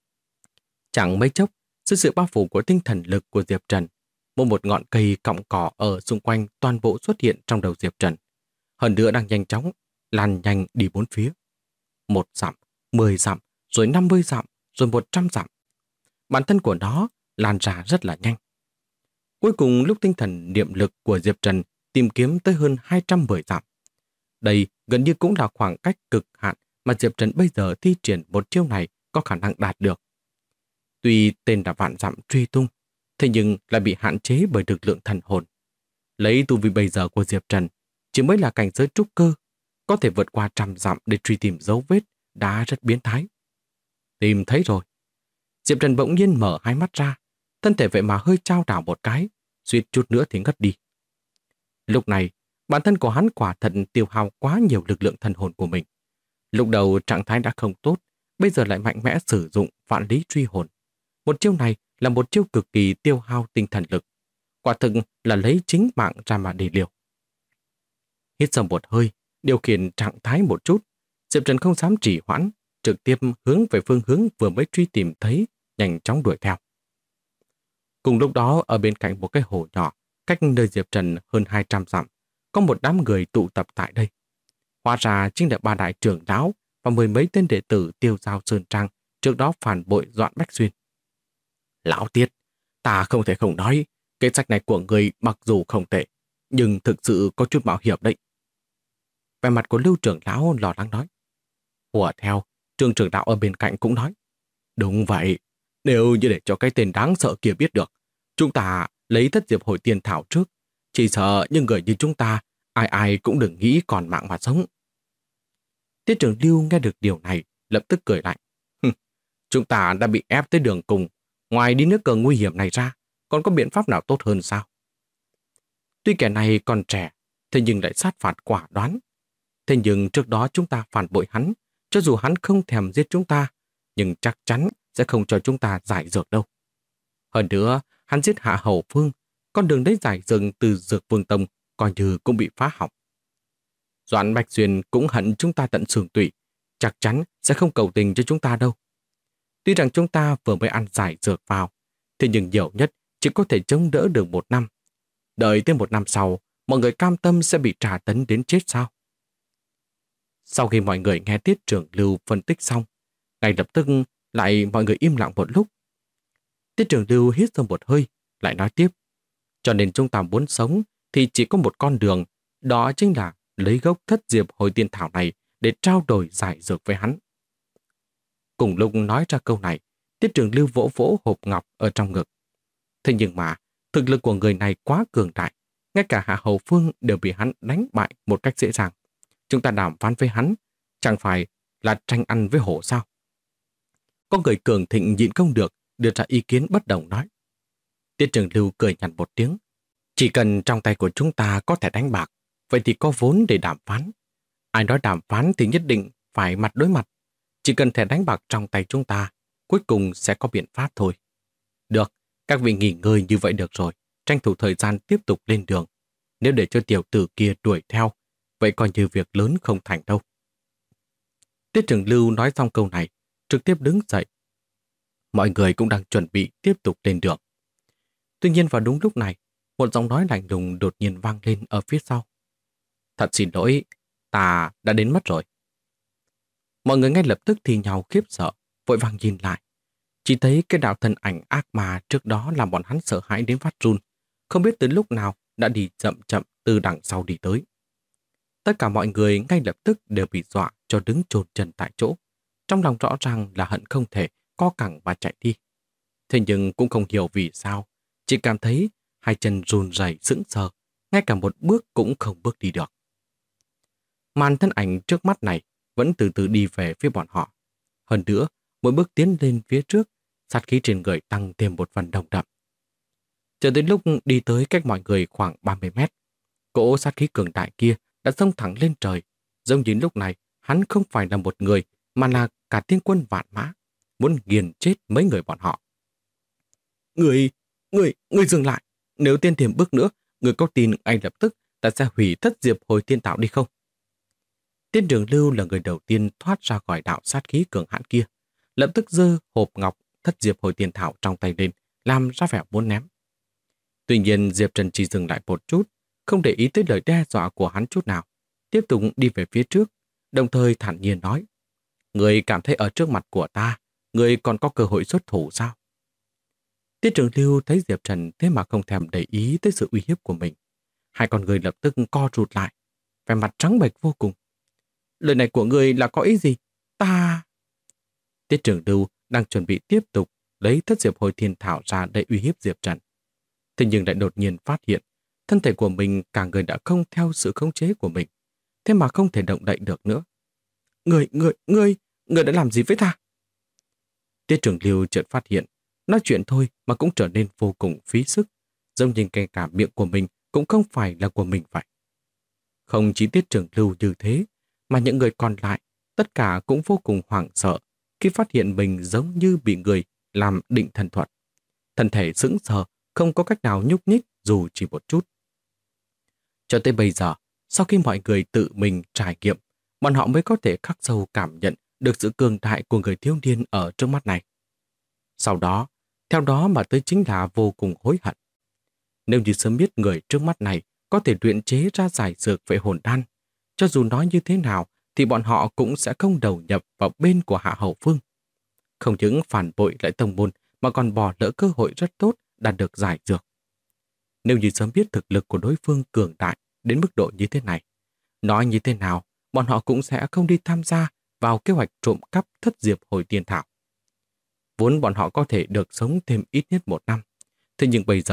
Chẳng mấy chốc, sự bao phủ của tinh thần lực của Diệp Trần, một ngọn cây cọng cỏ ở xung quanh toàn bộ xuất hiện trong đầu Diệp Trần. Hơn nữa đang nhanh chóng, lan nhanh đi 4 phía. 1 dặm, 10 dặm, rồi 50 dặm, rồi 100 dặm. Bản thân của nó lan ra rất là nhanh. Cuối cùng lúc tinh thần niệm lực của Diệp Trần tìm kiếm tới hơn 210 dặm. Đây gần như cũng là khoảng cách cực hạn mà Diệp Trần bây giờ thi triển một chiêu này có khả năng đạt được. Tuy tên là vạn dặm truy tung, thế nhưng lại bị hạn chế bởi lực lượng thần hồn. Lấy tu vi bây giờ của Diệp Trần, chỉ mới là cảnh giới trúc cơ, có thể vượt qua 100 dặm để truy tìm dấu vết đã rất biến thái. Tìm thấy rồi. Diệp Trần bỗng nhiên mở hai mắt ra, thân thể vậy mà hơi chao đảo một cái, suýt chút nữa thì ngất đi. Lúc này, bản thân của hắn quả thật tiêu hao quá nhiều lực lượng thần hồn của mình. Lúc đầu trạng thái đã không tốt, bây giờ lại mạnh mẽ sử dụng vạn lý truy hồn. Một chiêu này là một chiêu cực kỳ tiêu hao tinh thần lực. Quả thực là lấy chính mạng ra mà để liều. Hít sâu một hơi, điều khiển trạng thái một chút, Diệp Trần không dám trì hoãn, trực tiếp hướng về phương hướng vừa mới truy tìm thấy, nhanh chóng đuổi theo. Cùng lúc đó, ở bên cạnh một cái hồ nhỏ, cách nơi Diệp Trần hơn 200 dặm, có một đám người tụ tập tại đây. Hóa ra chính là 3 đại trưởng lão và 10 mấy tên đệ tử Tiêu Giao Sơn Trang trước đó phản bội Doãn Bách Xuyên. Lão Tiết, ta không thể không nói, cái sách này của người mặc dù không tệ, nhưng thực sự có chút mạo hiểm đấy. Vẻ mặt của Lưu trưởng lão lo lắng nói. Hùa theo, Trương trưởng lão ở bên cạnh cũng nói. Đúng vậy, nếu như để cho cái tên đáng sợ kia biết được, chúng ta lấy thất diệp hồi tiên thảo trước, Chỉ sợ những người như chúng ta, ai ai cũng đừng nghĩ còn mạng mà sống. Tiết Trường Lưu nghe được điều này, lập tức cười lạnh. Chúng ta đã bị ép tới đường cùng, ngoài đi nước cờ nguy hiểm này ra, còn có biện pháp nào tốt hơn sao? Tuy kẻ này còn trẻ, thế nhưng lại sát phạt quả đoán. Thế nhưng trước đó chúng ta phản bội hắn, cho dù hắn không thèm giết chúng ta, nhưng chắc chắn sẽ không cho chúng ta giải dược đâu. Hơn nữa, hắn giết Hạ Hầu Phương, con đường đấy giải dược từ Dược Vương Tông coi như cũng bị phá hỏng. Doãn Bạch Xuyên cũng hận chúng ta tận xương tủy, chắc chắn sẽ không cầu tình cho chúng ta đâu. Tuy rằng chúng ta vừa mới ăn giải dược vào, thế nhưng nhiều nhất chỉ có thể chống đỡ được 1 năm. Đợi tới 1 năm sau, mọi người cam tâm sẽ bị tra tấn đến chết sao? Sau khi mọi người nghe Tiết Trường Lưu phân tích xong, ngay lập tức lại mọi người im lặng một lúc. Tiết Trường Lưu hít sâu một hơi, lại nói tiếp. Cho nên chúng ta muốn sống thì chỉ có một con đường, đó chính là lấy gốc thất diệp hồi tiên thảo này để trao đổi giải dược với hắn. Cùng lúc nói ra câu này, Tiết Trường Lưu vỗ vỗ hộp ngọc ở trong ngực. Thế nhưng mà, thực lực của người này quá cường đại, ngay cả Hạ Hầu Phương đều bị hắn đánh bại một cách dễ dàng. Chúng ta đàm phán với hắn, chẳng phải là tranh ăn với hổ sao? Có người cường thịnh nhịn không được, đưa ra ý kiến bất đồng nói. Tiết Trường Lưu cười nhạt một tiếng. Chỉ cần trong tay của chúng ta có thể đánh bạc, vậy thì có vốn để đàm phán. Ai nói đàm phán thì nhất định phải mặt đối mặt. Chỉ cần thẻ đánh bạc trong tay chúng ta, cuối cùng sẽ có biện pháp thôi. Được, các vị nghỉ ngơi như vậy được rồi, tranh thủ thời gian tiếp tục lên đường. Nếu để cho tiểu tử kia đuổi theo, vậy coi như việc lớn không thành đâu. Tiết Trường Lưu nói xong câu này, trực tiếp đứng dậy. Mọi người cũng đang chuẩn bị tiếp tục lên đường. Tuy nhiên vào đúng lúc này, một giọng nói lạnh lùng đột nhiên vang lên ở phía sau. Thật xin lỗi, ta đã đến mất rồi. Mọi người ngay lập tức thì nhau khiếp sợ, vội vàng nhìn lại. Chỉ thấy cái đạo thân ảnh ác ma trước đó làm bọn hắn sợ hãi đến phát run, không biết từ lúc nào đã đi chậm chậm từ đằng sau đi tới. Tất cả mọi người ngay lập tức đều bị dọa cho đứng chôn chân tại chỗ. Trong lòng rõ ràng là hận không thể co cẳng và chạy đi. Thế nhưng cũng không hiểu vì sao, chỉ cảm thấy hai chân run rẩy sững sờ, ngay cả một bước cũng không bước đi được. Màn thân ảnh trước mắt này vẫn từ từ đi về phía bọn họ. Hơn nữa, mỗi bước tiến lên phía trước, sát khí trên người tăng thêm một phần nồng đậm. Cho đến lúc đi tới cách mọi người khoảng 30 mét, cỗ sát khí cường đại kia đã xông thẳng lên trời, giống như lúc này hắn không phải là một người mà là cả thiên quân vạn mã, muốn nghiền chết mấy người bọn họ. Người dừng lại, nếu tiến thêm bước nữa, người có tin anh lập tức ta sẽ hủy thất diệp hồi thiên tạo đi không? Tiết Trường Lưu là người đầu tiên thoát ra khỏi đạo sát khí cường hãn kia, lập tức giơ hộp ngọc thất diệp hồi tiên thảo trong tay lên, làm ra vẻ muốn ném. Tuy nhiên Diệp Trần chỉ dừng lại một chút, không để ý tới lời đe dọa của hắn chút nào, tiếp tục đi về phía trước, đồng thời thản nhiên nói: Người cảm thấy ở trước mặt của ta, người còn có cơ hội xuất thủ sao? Tiết Trường Lưu thấy Diệp Trần thế mà không thèm để ý tới sự uy hiếp của mình. Hai con người lập tức co rụt lại, vẻ mặt trắng bệch vô cùng. Lời này của người là có ý gì? Ta... Tiết Trường Lưu đang chuẩn bị tiếp tục lấy thất diệp hồi thiên thảo ra để uy hiếp Diệp Trần. Thế nhưng lại đột nhiên phát hiện thân thể của mình cả người đã không theo sự khống chế của mình, thế mà không thể động đậy được nữa. Người đã làm gì với ta? Tiết Trường Lưu chợt phát hiện, nói chuyện thôi mà cũng trở nên vô cùng phí sức, giống như ngay cả miệng của mình cũng không phải là của mình vậy. Không chỉ Tiết Trường Lưu như thế, mà những người còn lại, tất cả cũng vô cùng hoảng sợ khi phát hiện mình giống như bị người làm định thần thuật. Thân thể sững sờ, không có cách nào nhúc nhích dù chỉ một chút. Cho tới bây giờ, sau khi mọi người tự mình trải nghiệm, bọn họ mới có thể khắc sâu cảm nhận được sự cường đại của người thiếu niên ở trước mắt này. Sau đó, theo đó mà tới chính là vô cùng hối hận. Nếu như sớm biết người trước mắt này có thể luyện chế ra giải dược vệ hồn đan, cho dù nói như thế nào thì bọn họ cũng sẽ không đầu nhập vào bên của Hạ Hầu Phương. Không những phản bội lại tông môn mà còn bỏ lỡ cơ hội rất tốt đạt được giải dược. Nếu như sớm biết thực lực của đối phương cường đại đến mức độ như thế này, nói như thế nào, bọn họ cũng sẽ không đi tham gia vào kế hoạch trộm cắp thất diệp hồi tiên thảo. Vốn bọn họ có thể được sống thêm ít nhất 1 năm, thế nhưng bây giờ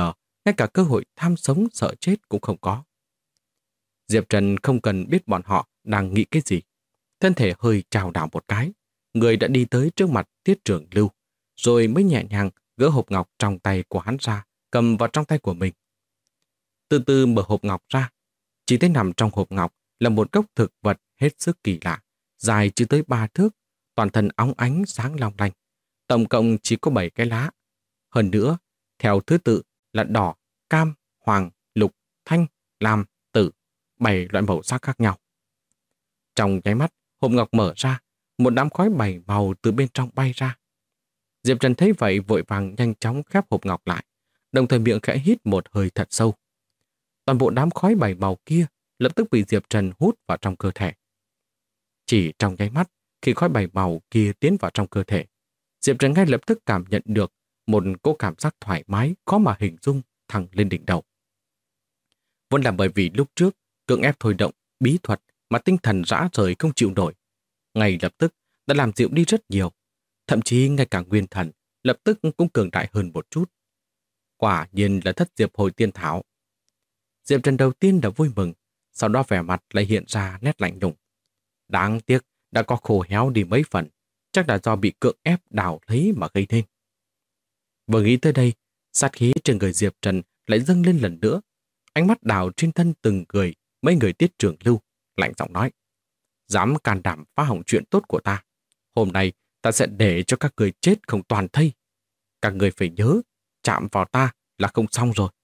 ngay cả cơ hội tham sống sợ chết cũng không có. Diệp Trần không cần biết bọn họ đang nghĩ cái gì. Thân thể hơi chào đảo một cái, người đã đi tới trước mặt Tiết Trường Lưu, rồi mới nhẹ nhàng gỡ hộp ngọc trong tay của hắn ra, cầm vào trong tay của mình. Từ từ mở hộp ngọc ra, chỉ thấy nằm trong hộp ngọc là một gốc thực vật hết sức kỳ lạ, dài chưa tới 3 thước, toàn thân óng ánh sáng long lanh. Tổng cộng chỉ có 7 cái lá. Hơn nữa, theo thứ tự là đỏ, cam, hoàng, lục, thanh, lam, tử, 7 loại màu sắc khác nhau. Trong nháy mắt, hộp ngọc mở ra, một đám khói 7 màu từ bên trong bay ra. Diệp Trần thấy vậy vội vàng nhanh chóng khép hộp ngọc lại, đồng thời miệng khẽ hít một hơi thật sâu. Toàn bộ đám khói 7 màu kia lập tức bị Diệp Trần hút vào trong cơ thể. Chỉ trong nháy mắt, khi khói 7 màu kia tiến vào trong cơ thể, Diệp Trần ngay lập tức cảm nhận được một cỗ cảm giác thoải mái khó mà hình dung thẳng lên đỉnh đầu. Vốn là bởi vì lúc trước cưỡng ép thôi động bí thuật mà tinh thần rã rời không chịu nổi, ngay lập tức đã làm dịu đi rất nhiều, thậm chí ngay cả nguyên thần lập tức cũng cường đại hơn một chút. Quả nhiên là thất diệp hồi tiên thảo. Diệp Trần đầu tiên đã vui mừng, sau đó vẻ mặt lại hiện ra nét lạnh lùng. Đáng tiếc đã có khô héo đi mấy phần, chắc là do bị cưỡng ép đào lấy mà gây nên. Vừa nghĩ tới đây, sát khí trên người Diệp Trần lại dâng lên lần nữa. Ánh mắt đào trên thân từng người, mấy người Tiết Trường Lưu, lạnh giọng nói: dám can đảm phá hỏng chuyện tốt của ta, hôm nay ta sẽ để cho các người chết không toàn thây. Các người phải nhớ, chạm vào ta là không xong rồi.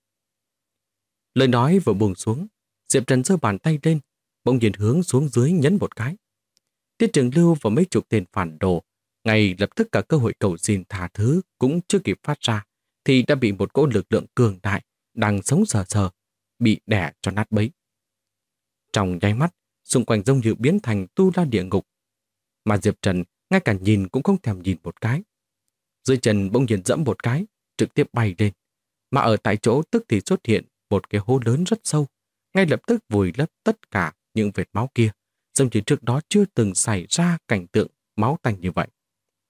Lời nói vừa buông xuống, Diệp Trần giơ bàn tay lên, bỗng nhiên hướng xuống dưới nhấn một cái. Tiết Trường Lưu và mấy chục tên phản đồ, ngay lập tức cả cơ hội cầu xin tha thứ cũng chưa kịp phát ra, thì đã bị một cỗ lực lượng cường đại đang sống sờ sờ bị đè cho nát bấy. Trong nháy mắt, xung quanh giống như biến thành tu la địa ngục, mà Diệp Trần ngay cả nhìn cũng không thèm nhìn một cái. Dưới chân bỗng nhiên dẫm một cái, trực tiếp bay lên, mà ở tại chỗ tức thì xuất hiện một cái hố lớn rất sâu, ngay lập tức vùi lấp tất cả những vệt máu kia, giống như trước đó chưa từng xảy ra cảnh tượng máu tanh như vậy.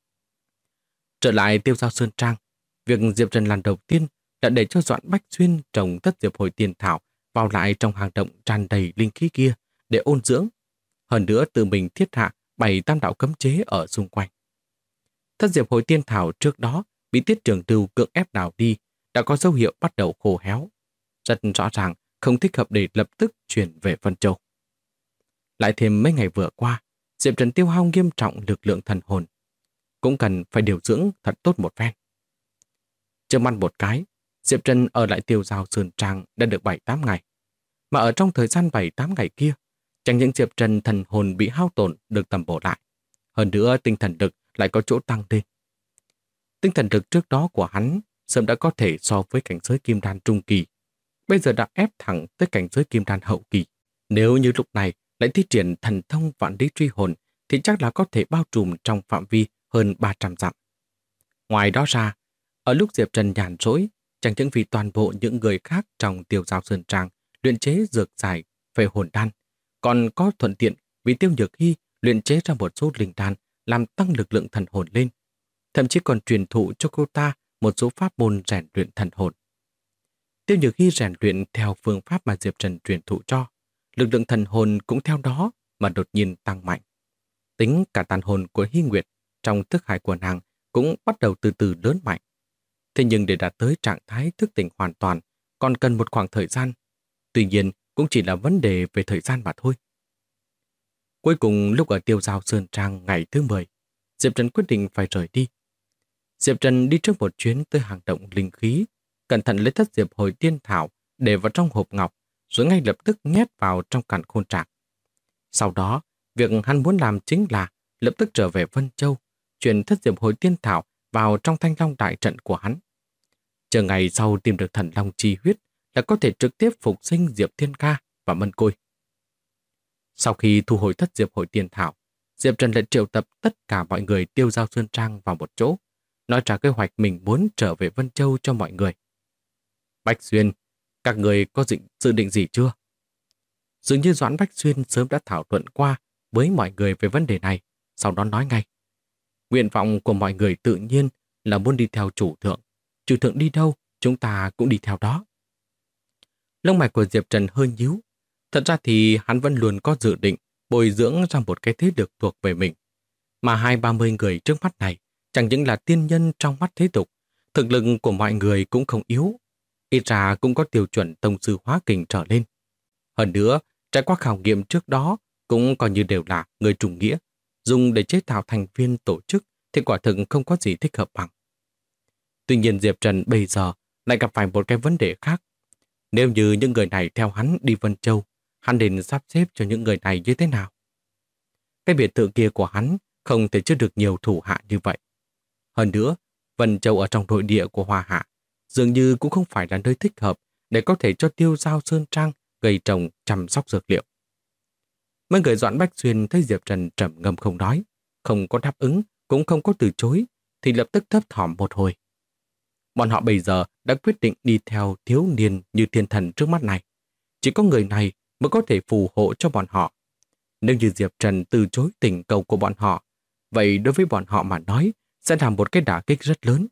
Trở lại Tiêu Giao Sơn Trang, việc Diệp Trần lần đầu tiên đã để cho Doãn Bách Xuyên trồng thất diệp hồi tiên thảo vào lại trong hang động tràn đầy linh khí kia để ôn dưỡng. Hơn nữa tự mình thiết hạ 7 tam đạo cấm chế ở xung quanh. Thất diệp hồi tiên thảo trước đó bị Tiết Trường Lưu cưỡng ép đào đi, đã có dấu hiệu bắt đầu khô héo. Rất rõ ràng không thích hợp để lập tức chuyển về Vân Châu. Lại thêm mấy ngày vừa qua, Diệp Trần tiêu hao nghiêm trọng lực lượng thần hồn, cũng cần phải điều dưỡng thật tốt một phen. Trước mắt một cái, Diệp Trần ở lại Tiêu Giao Sơn Trang đã được 7-8 ngày. Mà ở trong thời gian 7-8 ngày kia, chẳng những Diệp Trần thần hồn bị hao tổn được tầm bổ lại, hơn nữa tinh thần lực lại có chỗ tăng lên. Tinh thần lực trước đó của hắn sớm đã có thể so với cảnh giới kim đan trung kỳ, bây giờ đã ép thẳng tới cảnh giới kim đan hậu kỳ. Nếu như lúc này lại thi triển thần thông vạn lý truy hồn thì chắc là có thể bao trùm trong phạm vi hơn 300 dặm. Ngoài đó ra, ở lúc Diệp Trần nhàn rỗi, chẳng những vì toàn bộ những người khác trong Tiêu Giao Sơn Trang luyện chế dược giải về hồn đan, còn có thuận tiện vì Tiêu Nhược Hy luyện chế ra một số linh đan làm tăng lực lượng thần hồn lên, thậm chí còn truyền thụ cho cô ta một số pháp môn rèn luyện thần hồn. Tiêu Nhược Hy rèn luyện theo phương pháp mà Diệp Trần truyền thụ cho, lực lượng thần hồn cũng theo đó mà đột nhiên tăng mạnh. Tính cả tàn hồn của Hy Nguyệt trong thức hải của nàng cũng bắt đầu từ từ lớn mạnh. Thế nhưng để đạt tới trạng thái thức tỉnh hoàn toàn còn cần một khoảng thời gian. Tuy nhiên cũng chỉ là vấn đề về thời gian mà thôi. Cuối cùng lúc ở Tiêu Giao Sơn Trang ngày thứ 10, Diệp Trần quyết định phải rời đi. Diệp Trần đi trước một chuyến tới hang động linh khí, cẩn thận lấy thất diệp hồi tiên thảo để vào trong hộp ngọc, rồi ngay lập tức nhét vào trong càn khôn trạc. Sau đó, việc hắn muốn làm chính là lập tức trở về Vân Châu, chuyển thất diệp hồi tiên thảo vào trong Thanh Long đại trận của hắn. Chờ ngày sau tìm được thần long chi huyết là có thể trực tiếp phục sinh Diệp Thiên Ca và Mân Côi. Sau khi thu hồi thất diệp hồi tiên thảo, Diệp Trần lại triệu tập tất cả mọi người Tiêu Giao Sơn Trang vào một chỗ, nói ra kế hoạch mình muốn trở về Vân Châu cho mọi người. Bách Xuyên, các người có dự định gì chưa? Dường như Doãn Bách Xuyên sớm đã thảo luận qua với mọi người về vấn đề này, sau đó nói ngay. Nguyện vọng của mọi người tự nhiên là muốn đi theo chủ thượng. Chủ thượng đi đâu, chúng ta cũng đi theo đó. Lông mày của Diệp Trần hơi nhíu. Thật ra thì hắn vẫn luôn có dự định bồi dưỡng ra một cái thế lực thuộc về mình. Mà 20-30 người trước mắt này chẳng những là tiên nhân trong mắt thế tục, thực lực của mọi người cũng không yếu. Ít ra cũng có tiêu chuẩn tông sư hóa kình trở lên. Hơn nữa, trải qua khảo nghiệm trước đó cũng coi như đều là người trùng nghĩa, dùng để chế tạo thành viên tổ chức thì quả thực không có gì thích hợp bằng. Tuy nhiên Diệp Trần bây giờ lại gặp phải một cái vấn đề khác. Nếu như những người này theo hắn đi Vân Châu, hắn nên sắp xếp cho những người này như thế nào? Cái biệt thự kia của hắn không thể chứa được nhiều thủ hạ như vậy. Hơn nữa, Vân Châu ở trong nội địa của Hoa Hạ dường như cũng không phải là nơi thích hợp để có thể cho Tiêu Giao Sơn Trang gây trồng chăm sóc dược liệu. Mấy người Doãn Bách Xuyên thấy Diệp Trần trầm ngâm không nói, không có đáp ứng, cũng không có từ chối, thì lập tức thấp thỏm một hồi. Bọn họ bây giờ đã quyết định đi theo thiếu niên như thiên thần trước mắt này. Chỉ có người này mới có thể phù hộ cho bọn họ. Nếu như Diệp Trần từ chối tình cầu của bọn họ, vậy đối với bọn họ mà nói sẽ là một cái đả kích rất lớn.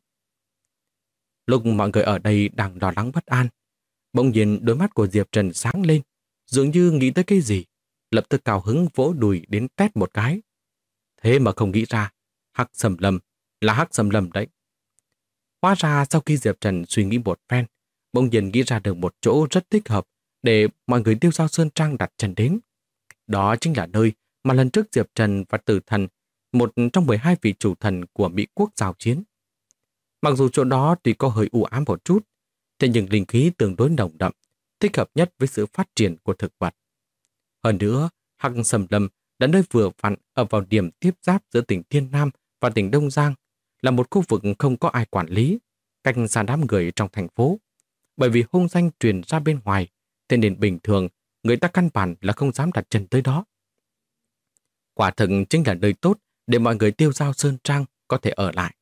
Lúc mọi người ở đây đang lo lắng bất an, bỗng nhiên đôi mắt của Diệp Trần sáng lên, dường như nghĩ tới cái gì, lập tức cao hứng vỗ đùi đến tét một cái. Thế mà không nghĩ ra, Hắc Sầm Lâm là Hắc Sầm Lâm đấy. Hóa ra sau khi Diệp Trần suy nghĩ một phen, bỗng nhiên nghĩ ra được một chỗ rất thích hợp để mọi người Tiêu Giao Sơn Trang đặt chân đến. Đó chính là nơi mà lần trước Diệp Trần và Tử Thần, một trong 12 vị chủ thần của Mỹ quốc giao chiến. Mặc dù chỗ đó tuy có hơi u ám một chút, thế nhưng linh khí tương đối nồng đậm, thích hợp nhất với sự phát triển của thực vật. Hơn nữa, Hắc Sầm Lâm đã nơi vừa vặn ở vào điểm tiếp giáp giữa tỉnh Thiên Nam và tỉnh Đông Giang, là một khu vực không có ai quản lý, cách xa đám người trong thành phố. Bởi vì hung danh truyền ra bên ngoài, thế nên bình thường người ta căn bản là không dám đặt chân tới đó. Quả thực chính là nơi tốt để mọi người Tiêu Giao Sơn Trang có thể ở lại.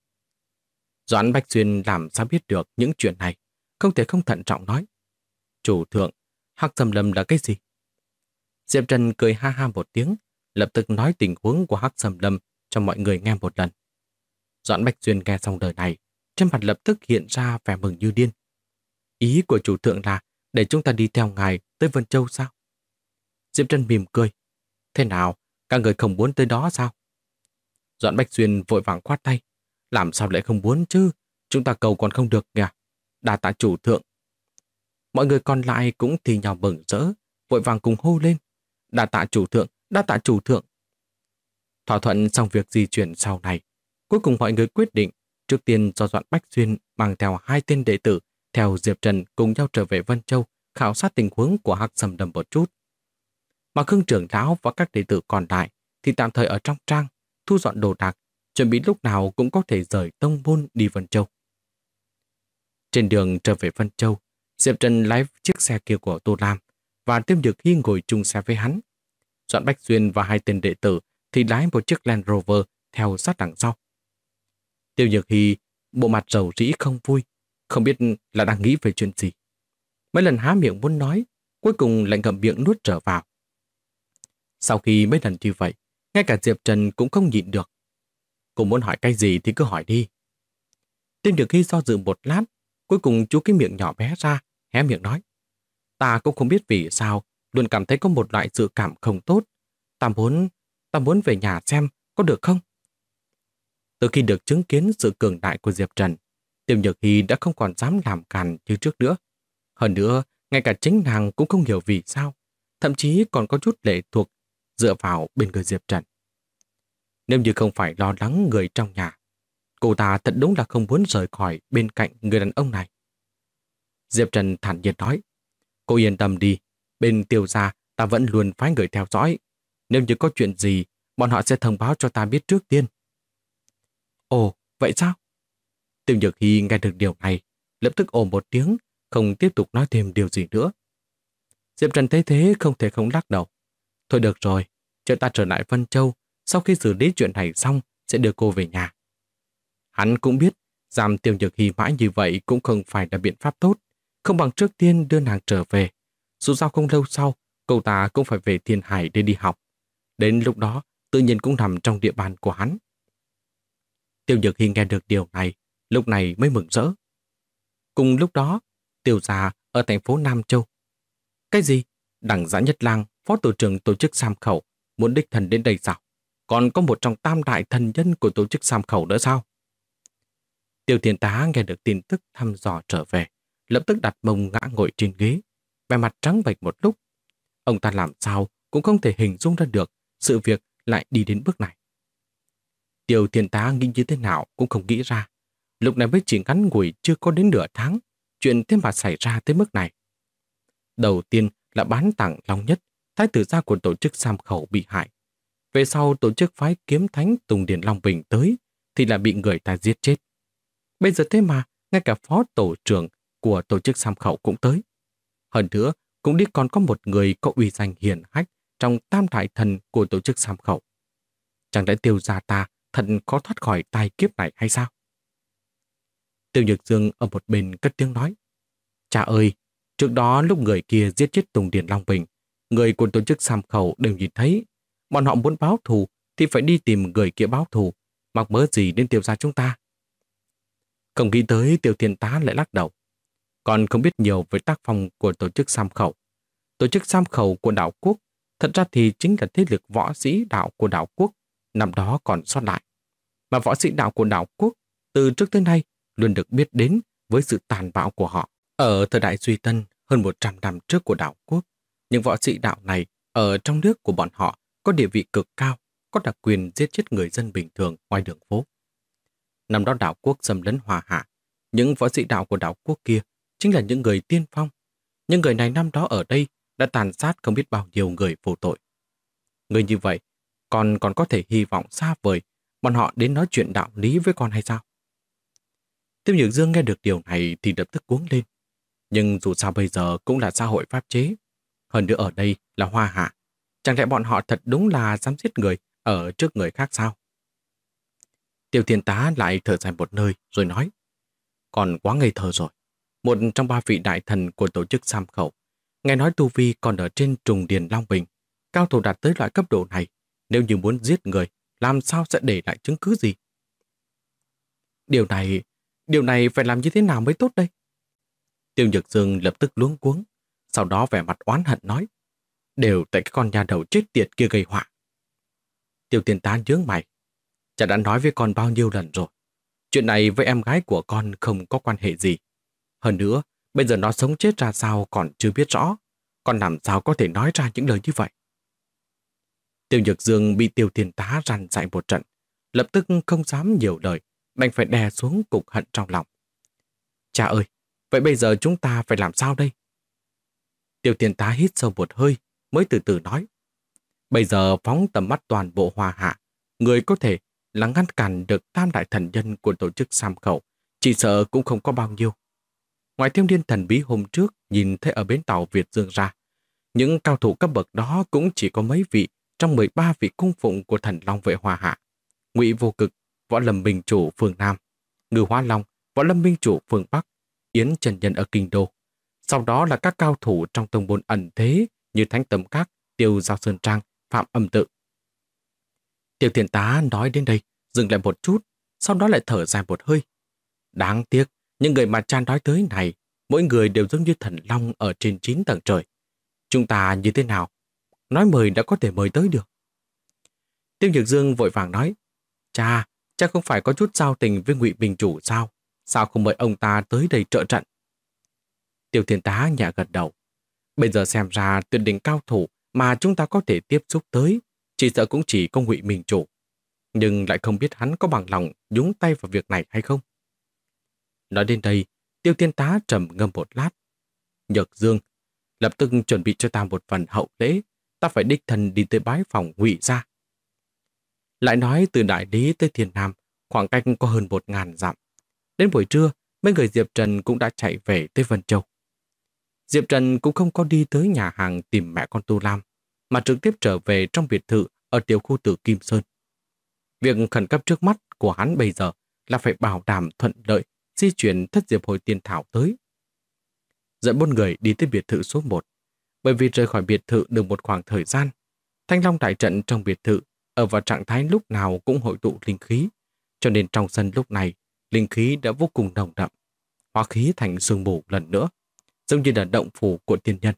Doãn Bách Xuyên làm sao biết được những chuyện này, không thể không thận trọng nói. Chủ thượng, Hắc Sầm Lâm là cái gì? Diệp Trần cười ha ha một tiếng, lập tức nói tình huống của Hắc Sầm Lâm cho mọi người nghe một lần. Doãn Bách Xuyên nghe xong lời này, trên mặt lập tức hiện ra vẻ mừng như điên. Ý của chủ thượng là để chúng ta đi theo ngài tới Vân Châu sao? Diệp Trần mỉm cười. Thế nào, các người không muốn tới đó sao? Doãn Bách Xuyên vội vàng khoát tay. Làm sao lại không muốn chứ? Chúng ta cầu còn không được kìa. Đa tạ chủ thượng. Mọi người còn lại cũng thì nhau mừng rỡ, vội vàng cùng hô lên. Đa tạ chủ thượng, đa tạ chủ thượng. Thỏa thuận xong việc di chuyển sau này, cuối cùng mọi người quyết định trước tiên do Doãn Bách Xuyên mang theo 2 tên đệ tử theo Diệp Trần cùng nhau trở về Vân Châu khảo sát tình huống của Hắc Sầm Lâm một chút. Mà Khương trưởng lão và các đệ tử còn lại thì tạm thời ở trong trang, thu dọn đồ đạc, chuẩn bị lúc nào cũng có thể rời tông môn đi Vân Châu. Trên đường trở về Vân Châu, Diệp Trần lái chiếc xe kia của Tô Lam và Tiêu Nhược Hy ngồi chung xe với hắn. Doãn Bách Xuyên và 2 tên đệ tử thì lái một chiếc Land Rover theo sát đằng sau. Tiêu Nhược Hy bộ mặt rầu rĩ không vui, không biết là đang nghĩ về chuyện gì. Mấy lần há miệng muốn nói, cuối cùng lại ngậm miệng nuốt trở vào. Sau khi mấy lần như vậy, ngay cả Diệp Trần cũng không nhịn được. Cô muốn hỏi cái gì thì cứ hỏi đi. Tiêu Nhược Hy do dự một lát, cuối cùng chú cái miệng nhỏ bé ra, hé miệng nói. Ta cũng không biết vì sao, luôn cảm thấy có một loại dự cảm không tốt. Ta muốn về nhà xem, có được không? Từ khi được chứng kiến sự cường đại của Diệp Trần, Tiêu Nhược Hy đã không còn dám làm càn như trước nữa. Hơn nữa, ngay cả chính nàng cũng không hiểu vì sao, thậm chí còn có chút lệ thuộc dựa vào bên người Diệp Trần. Nếu như không phải lo lắng người trong nhà, cô ta thật đúng là không muốn rời khỏi bên cạnh người đàn ông này. Diệp Trần thản nhiên nói, cô yên tâm đi, bên Tiêu gia ta vẫn luôn phái người theo dõi. Nếu như có chuyện gì, bọn họ sẽ thông báo cho ta biết trước tiên. Ồ, vậy sao? Tiêu Nhược Hy nghe được điều này, lập tức ồ một tiếng, không tiếp tục nói thêm điều gì nữa. Diệp Trần thấy thế không thể không lắc đầu. Thôi được rồi, chờ ta trở lại Vân Châu, sau khi xử lý chuyện này xong sẽ đưa cô về nhà. Hắn cũng biết giam Tiêu Nhược Hy mãi như vậy cũng không phải là biện pháp tốt, không bằng trước tiên đưa nàng trở về. Dù sao không lâu sau, cô ta cũng phải về Thiên Hải để đi học. Đến lúc đó, tự nhiên cũng nằm trong địa bàn của hắn. Tiêu Nhược Hy nghe được điều này, lúc này mới mừng rỡ. Cùng lúc đó, Tiêu gia ở thành phố Nam Châu. Cái gì? Đằng Giã Nhất Lang, phó tổ trưởng tổ chức Sam Khẩu, muốn đích thân đến đây sao? Còn có một trong tam đại thần nhân của tổ chức Sam Khẩu nữa sao? Tiêu Thiên Tá nghe được tin tức thăm dò trở về, lập tức đặt mông ngã ngồi trên ghế, vẻ mặt trắng bệch một lúc. Ông ta làm sao cũng không thể hình dung ra được sự việc lại đi đến bước này. Tiêu Thiên Tá nghĩ như thế nào cũng không nghĩ ra. Lúc này mới chỉ ngắn ngủi chưa có đến nửa tháng, chuyện thế mà xảy ra tới mức này. Đầu tiên là bán tặng Long Nhất, thái tử gia của tổ chức Sam Khẩu bị hại. Về sau tổ chức phái kiếm thánh Tùng Điền Long Bình tới thì là bị người ta giết chết. Bây giờ thế mà ngay cả phó tổ trưởng của tổ chức Sam Khẩu cũng tới. Hơn nữa cũng đi còn có một người có uy danh hiển hách trong tam đại thần của tổ chức Sam Khẩu. Chẳng lẽ Tiêu gia ta thật có thoát khỏi tai kiếp này hay sao? Tiêu Nhược Dương ở một bên cất tiếng nói. Cha ơi, trước đó lúc người kia giết chết Tùng Điền Long Bình, người của tổ chức Sam Khẩu đều nhìn thấy. Bọn họ muốn báo thù thì phải đi tìm người kia báo thù, mắc mớ gì đến Tiêu gia chúng ta. Không nghĩ tới Tiêu Thiên Tá lại lắc đầu. Còn không biết nhiều về tác phong của tổ chức Sam Khẩu. Tổ chức Sam Khẩu của đảo quốc thật ra thì chính là thế lực võ sĩ đạo của đảo quốc năm đó còn sót lại. Mà võ sĩ đạo của đảo quốc từ trước tới nay luôn được biết đến với sự tàn bạo của họ. Ở thời đại Duy Tân hơn 100 năm trước của đảo quốc, những võ sĩ đạo này ở trong nước của bọn họ có địa vị cực cao, có đặc quyền giết chết người dân bình thường ngoài đường phố. Năm đó đảo quốc xâm lấn Hoa Hạ, những võ sĩ đạo của đảo quốc kia chính là những người tiên phong. Những người này năm đó ở đây đã tàn sát không biết bao nhiêu người vô tội. Người như vậy còn có thể hy vọng xa vời bọn họ đến nói chuyện đạo lý với con hay sao? Tiêu Nhược Dương nghe được điều này thì lập tức cuống lên. Nhưng dù sao bây giờ cũng là xã hội pháp chế. Hơn nữa ở đây là Hoa Hạ. Chẳng lẽ bọn họ thật đúng là dám giết người ở trước người khác sao? Tiêu Thiên Tá lại thở dài một nơi rồi nói. Còn quá ngây thơ rồi. Một trong 3 vị đại thần của tổ chức Sam Khẩu. Nghe nói tu vi còn ở trên Trùng Điền Long Bình. Cao thủ đạt tới loại cấp độ này. Nếu như muốn giết người, làm sao sẽ để lại chứng cứ gì? Điều này phải làm như thế nào mới tốt đây? Tiêu Nhược Dương lập tức luống cuống, sau đó vẻ mặt oán hận nói, đều tại cái con nhà đầu chết tiệt kia gây họa. Tiêu Thiên Tá nhướng mày, cha đã nói với con bao nhiêu lần rồi, chuyện này với em gái của con không có quan hệ gì. Hơn nữa, bây giờ nó sống chết ra sao còn chưa biết rõ, con làm sao có thể nói ra những lời như vậy? Tiêu Nhược Dương bị Tiêu Thiên Tá răn dạy một trận, lập tức không dám nhiều lời, đành phải đè xuống cục hận trong lòng. Cha ơi, vậy bây giờ chúng ta phải làm sao đây? Tiêu Thiên Tá hít sâu một hơi, mới từ từ nói. Bây giờ phóng tầm mắt toàn bộ Hoa Hạ, người có thể là ngăn cản được tam đại thần nhân của tổ chức Sam Khẩu, chỉ sợ cũng không có bao nhiêu. Ngoài Thiếu Niên thần bí hôm trước nhìn thấy ở bến tàu Việt Dương ra, những cao thủ cấp bậc đó cũng chỉ có mấy vị trong 13 vị cung phụng của thần Long vệ Hoa Hạ. Ngụy Vô Cực, Võ Lâm Minh Chủ phương Nam, Ngư Hóa Long, Võ Lâm Minh Chủ phương Bắc, Yến Trần Nhân ở Kinh Đô. Sau đó là các cao thủ trong tông môn ẩn thế như Thánh Tầm Các, Tiêu Giao Sơn Trang, Phạm Âm Tự. Tiêu Thiên Tá nói đến đây, dừng lại một chút, sau đó lại thở dài một hơi. Đáng tiếc, những người mà cha nói tới này, mỗi người đều giống như thần long ở trên 9 tầng trời. Chúng ta như thế nào? Nói mời đã có thể mời tới được. Tiêu Nhược Dương vội vàng nói, cha không phải có chút giao tình với Ngụy Minh Chủ sao? Sao không mời ông ta tới đây trợ trận? Tiêu Thiên Tá nhẹ gật đầu. Bây giờ xem ra tuyệt đỉnh cao thủ mà chúng ta có thể tiếp xúc tới, chỉ sợ cũng chỉ có Ngụy Minh Chủ. Nhưng lại không biết hắn có bằng lòng nhúng tay vào việc này hay không. Nói đến đây, Tiêu Thiên Tá trầm ngâm một lát. Nhược Dương, lập tức chuẩn bị cho ta một phần hậu lễ, ta phải đích thân đi tới bái phòng Ngụy gia. Lại nói từ Đại Lý tới Thiên Nam, khoảng cách có hơn 1000 dặm. Đến buổi trưa, mấy người Diệp Trần cũng đã chạy về tới Vân Châu. Diệp Trần cũng không có đi tới nhà hàng tìm mẹ con Tu Lam, mà trực tiếp trở về trong biệt thự ở tiểu khu Tử Kim Sơn. Việc khẩn cấp trước mắt của hắn bây giờ là phải bảo đảm thuận lợi di chuyển thất diệp hồi tiên thảo tới. Dẫn 4 người đi tới biệt thự số 1. Bởi vì rời khỏi biệt thự được một khoảng thời gian, Thanh Long đại trận trong biệt thự ở vào trạng thái lúc nào cũng hội tụ linh khí, cho nên trong sân lúc này linh khí đã vô cùng nồng đậm, hóa khí thành sương mù lần nữa. giống như là động phủ của tiên nhân.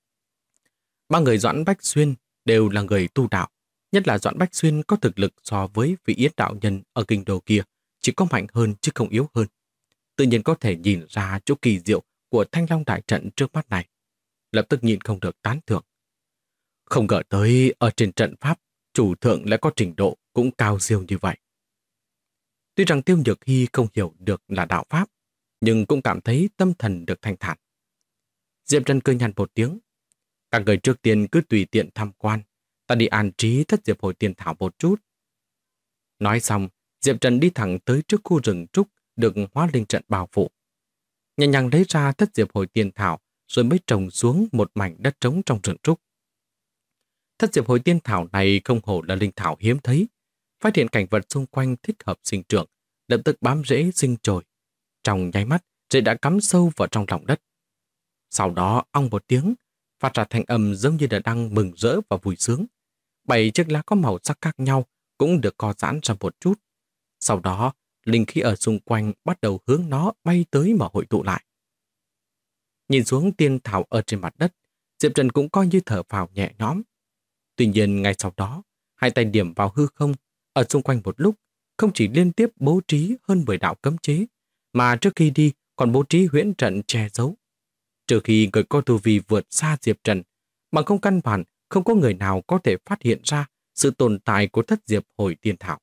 Ba người Doãn Bách Xuyên đều là người tu đạo, nhất là Doãn Bách Xuyên có thực lực so với vị Yết đạo nhân ở kinh đô kia, chỉ có mạnh hơn chứ không yếu hơn. Tự nhiên có thể nhìn ra chỗ kỳ diệu của Thanh Long đại trận trước mắt này. Lập tức nhìn không được tán thưởng. Không ngờ tới ở trên trận pháp, chủ thượng lại có trình độ cũng cao siêu như vậy. Tuy rằng Tiêu Nhược Hy không hiểu được là đạo pháp, nhưng cũng cảm thấy tâm thần được thanh thản. Diệp Trần cười nhạt một tiếng. Các người trước tiên cứ tùy tiện tham quan, ta đi an trí thất diệp hồi tiên thảo một chút. Nói xong, Diệp Trần đi thẳng tới trước khu rừng trúc được hóa linh trận bao phủ. Nhẹ nhàng lấy ra thất diệp hồi tiên thảo rồi mới trồng xuống một mảnh đất trống trong rừng trúc. Thất diệp hồi tiên thảo này không hổ là linh thảo hiếm thấy, phát hiện cảnh vật xung quanh thích hợp sinh trưởng, lập tức bám rễ sinh trồi. Trong nháy mắt, rễ đã cắm sâu vào trong lòng đất. Sau đó, ong một tiếng, phát ra thanh âm giống như là đang mừng rỡ và vui sướng. 7 chiếc lá có màu sắc khác nhau cũng được co giãn ra một chút. Sau đó, linh khí ở xung quanh bắt đầu hướng nó bay tới mà hội tụ lại. Nhìn xuống tiên thảo ở trên mặt đất, Diệp Trần cũng coi như thở phào nhẹ nhõm. Tuy nhiên, ngay sau đó, hai tay điểm vào hư không, ở xung quanh một lúc, không chỉ liên tiếp bố trí hơn 10 đạo cấm chế, mà trước khi đi còn bố trí huyễn trận che giấu. Trừ khi người có tu vi vượt xa Diệp Trần, bằng không căn bản không có người nào có thể phát hiện ra sự tồn tại của thất diệp hồi tiên thảo.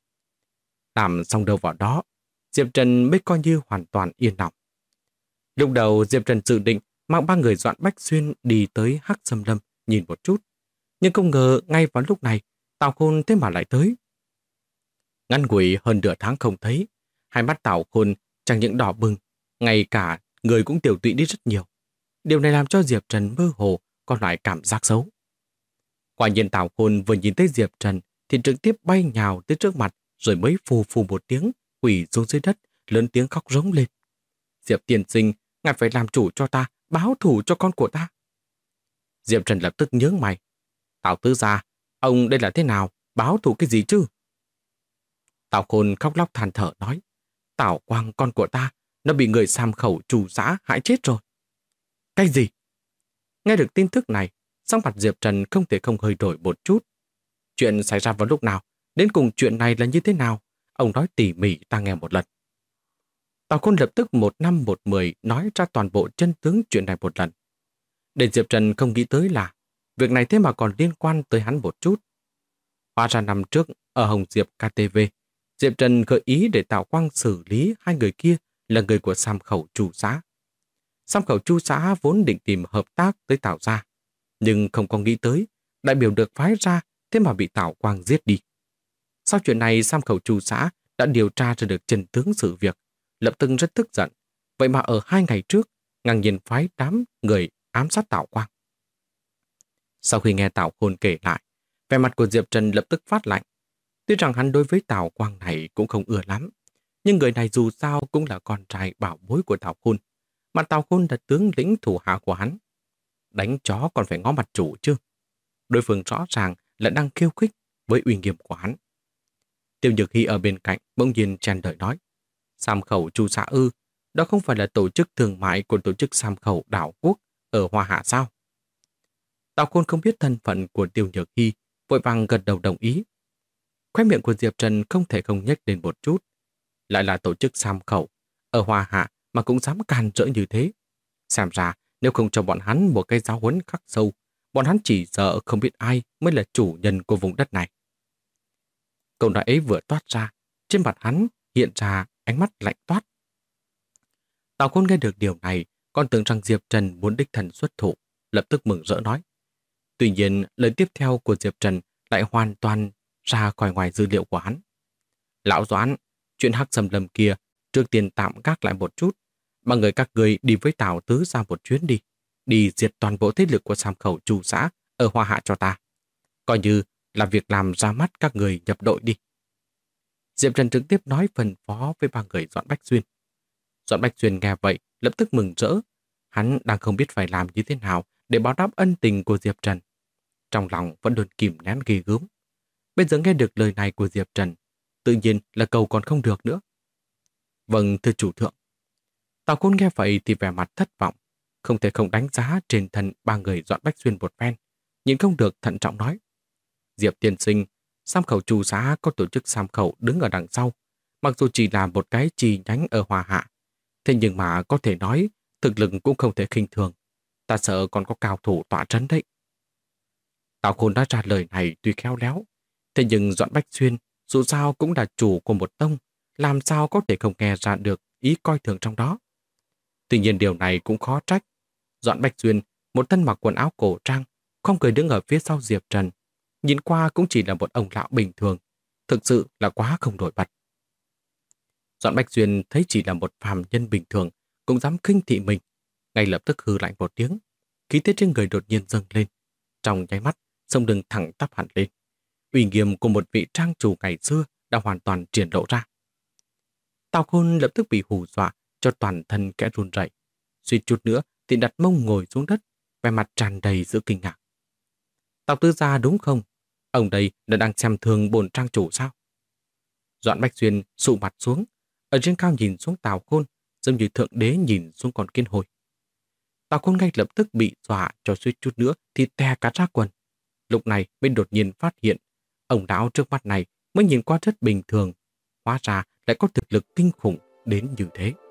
Làm xong đâu vào đó, Diệp Trần mới coi như hoàn toàn yên lòng. Lúc đầu Diệp Trần dự định mang 3 người Doãn Bách Xuyên đi tới Hắc Sâm Lâm nhìn một chút, nhưng không ngờ ngay vào lúc này Tào Khôn thế mà lại tới. Ngắn ngủi hơn nửa tháng không thấy, hai mắt Tào Khôn chẳng những đỏ bừng, ngay cả người cũng tiểu tụy đi rất nhiều. Điều này làm cho Diệp Trần mơ hồ có loại cảm giác xấu. Quả nhiên Tào Khôn vừa nhìn thấy Diệp Trần thì trực tiếp bay nhào tới trước mặt rồi mới phù phù một tiếng quỳ xuống dưới đất, lớn tiếng khóc rống lên. Diệp tiên sinh, ngài phải làm chủ cho ta, báo thù cho con của ta. Diệp Trần lập tức nhướng mày. Tào tứ gia, ông đây là thế nào, báo thù cái gì chứ? Tào Khôn khóc lóc than thở nói. Tào Quang con của ta, nó bị người Sam Khẩu trù giã hại chết rồi. Cái gì? Nghe được tin tức này, sắc mặt Diệp Trần không thể không hơi đổi một chút. Chuyện xảy ra vào lúc nào? Đến cùng chuyện này là như thế nào? Ông nói tỉ mỉ ta nghe một lần. Tào Khôn lập tức 1 năm 1 mười nói ra toàn bộ chân tướng chuyện này một lần. Để Diệp Trần không nghĩ tới là việc này thế mà còn liên quan tới hắn một chút. Hóa ra năm trước ở Hồng Diệp KTV, Diệp Trần gợi ý để Tào Quang xử lý hai người kia là người của Sam Khẩu Chu xã. Sam Khẩu Chu xã vốn định tìm hợp tác tới Tào gia, nhưng không có nghĩ tới đại biểu được phái ra thế mà bị Tào Quang giết đi. Sau chuyện này, Sam Khẩu Chu xã đã điều tra ra được chân tướng sự việc, lập tức rất tức giận. Vậy mà ở 2 ngày trước, ngang nhiên phái đám người ám sát Tào Quang. Sau khi nghe Tào Khôn kể lại, vẻ mặt của Diệp Trần lập tức phát lạnh. Tuy rằng hắn đối với Tào Quang này cũng không ưa lắm, nhưng người này dù sao cũng là con trai bảo bối của Tào Khôn, mà Tào Khôn là tướng lĩnh thủ hạ của hắn. Đánh chó còn phải ngó mặt chủ chứ. Đối phương rõ ràng là đang khiêu khích với uy nghiêm của hắn. Tiêu Nhược Hy ở bên cạnh bỗng nhiên chen lời nói. Sam Khẩu Chu xã ư, đó không phải là tổ chức thương mại của tổ chức Sam Khẩu Đảo Quốc ở Hoa Hạ sao? Tào Khôn không biết thân phận của Tiêu Nhược Hy, vội vàng gật đầu đồng ý. Khóe miệng của Diệp Trần không thể không nhếch lên một chút. Lại là tổ chức Sam Khẩu ở Hoa Hạ mà cũng dám can rỡ như thế. Xem ra nếu không cho bọn hắn một cái giáo huấn khắc sâu, bọn hắn chỉ sợ không biết ai mới là chủ nhân của vùng đất này. Câu nói ấy vừa toát ra, trên mặt hắn hiện ra ánh mắt lạnh toát. Tào Khôn nghe được điều này, còn tưởng rằng Diệp Trần muốn đích thân xuất thủ, lập tức mừng rỡ nói. Tuy nhiên, lời tiếp theo của Diệp Trần lại hoàn toàn ra khỏi ngoài dữ liệu của hắn. Lão Doãn, chuyện Hắc Sâm Lâm kia trước tiên tạm gác lại một chút, mà người các người đi với Tào tứ ra một chuyến đi diệt toàn bộ thế lực của Sam Khẩu Chu xã ở Hoa Hạ cho ta. Coi như là việc làm ra mắt các người nhập đội đi. Diệp Trần trực tiếp nói phân phó với 3 người Doãn Bách Xuyên. Doãn Bách Xuyên nghe vậy lập tức mừng rỡ. Hắn đang không biết phải làm như thế nào để báo đáp ân tình của Diệp Trần. Trong lòng vẫn luôn kìm nén ghê gớm. Bây giờ nghe được lời này của Diệp Trần, tự nhiên là cầu còn không được nữa. Vâng, thưa chủ thượng. Tào Khôn nghe vậy thì vẻ mặt thất vọng. không thể không đánh giá trên thân ba người Doãn Bách Xuyên một phen, nhìn không được thận trọng nói. Diệp tiên sinh, Sam khẩu Chu xã có tổ chức Sam khẩu đứng ở đằng sau, mặc dù chỉ là một cái chi nhánh ở Hòa Hạ, thế nhưng mà có thể nói thực lực cũng không thể khinh thường. Ta sợ còn có cao thủ tọa trấn đấy. Tào Khôn đã ra lời này tuy khéo léo, thế nhưng Doãn Bách Xuyên dù sao cũng là chủ của một tông, làm sao có thể không nghe ra được ý coi thường trong đó. Tuy nhiên điều này cũng khó trách. Doãn Bách Xuyên, một thân mặc quần áo cổ trang, không cười đứng ở phía sau Diệp Trần, nhìn qua cũng chỉ là một ông lão bình thường, thực sự là quá không nổi bật. Doãn Bách Xuyên thấy chỉ là một phàm nhân bình thường, cũng dám khinh thị mình, ngay lập tức hừ lạnh một tiếng, khí thế trên người đột nhiên dâng lên, trong nháy mắt, sông lưng thẳng tắp hẳn lên. Uy nghiêm của một vị trang chủ ngày xưa đã hoàn toàn triển lộ ra. Tào Khôn lập tức bị hù dọa cho toàn thân kẽ run rẩy, suýt chút nữa thì đặt mông ngồi xuống đất, vẻ mặt tràn đầy sự kinh ngạc. Tào Tư gia đúng không? Ông đây đã đang xem thường bổn trang chủ sao? Doãn Bách Xuyên sụ mặt xuống, ở trên cao nhìn xuống Tào Khôn, giống như thượng đế nhìn xuống con kiến hôi. Tào Khôn ngay lập tức bị dọa cho suýt chút nữa thì tè cả ra quần. Lúc này mới đột nhiên phát hiện, ông lão trước mắt này mới nhìn qua rất bình thường, hóa ra lại có thực lực kinh khủng đến như thế.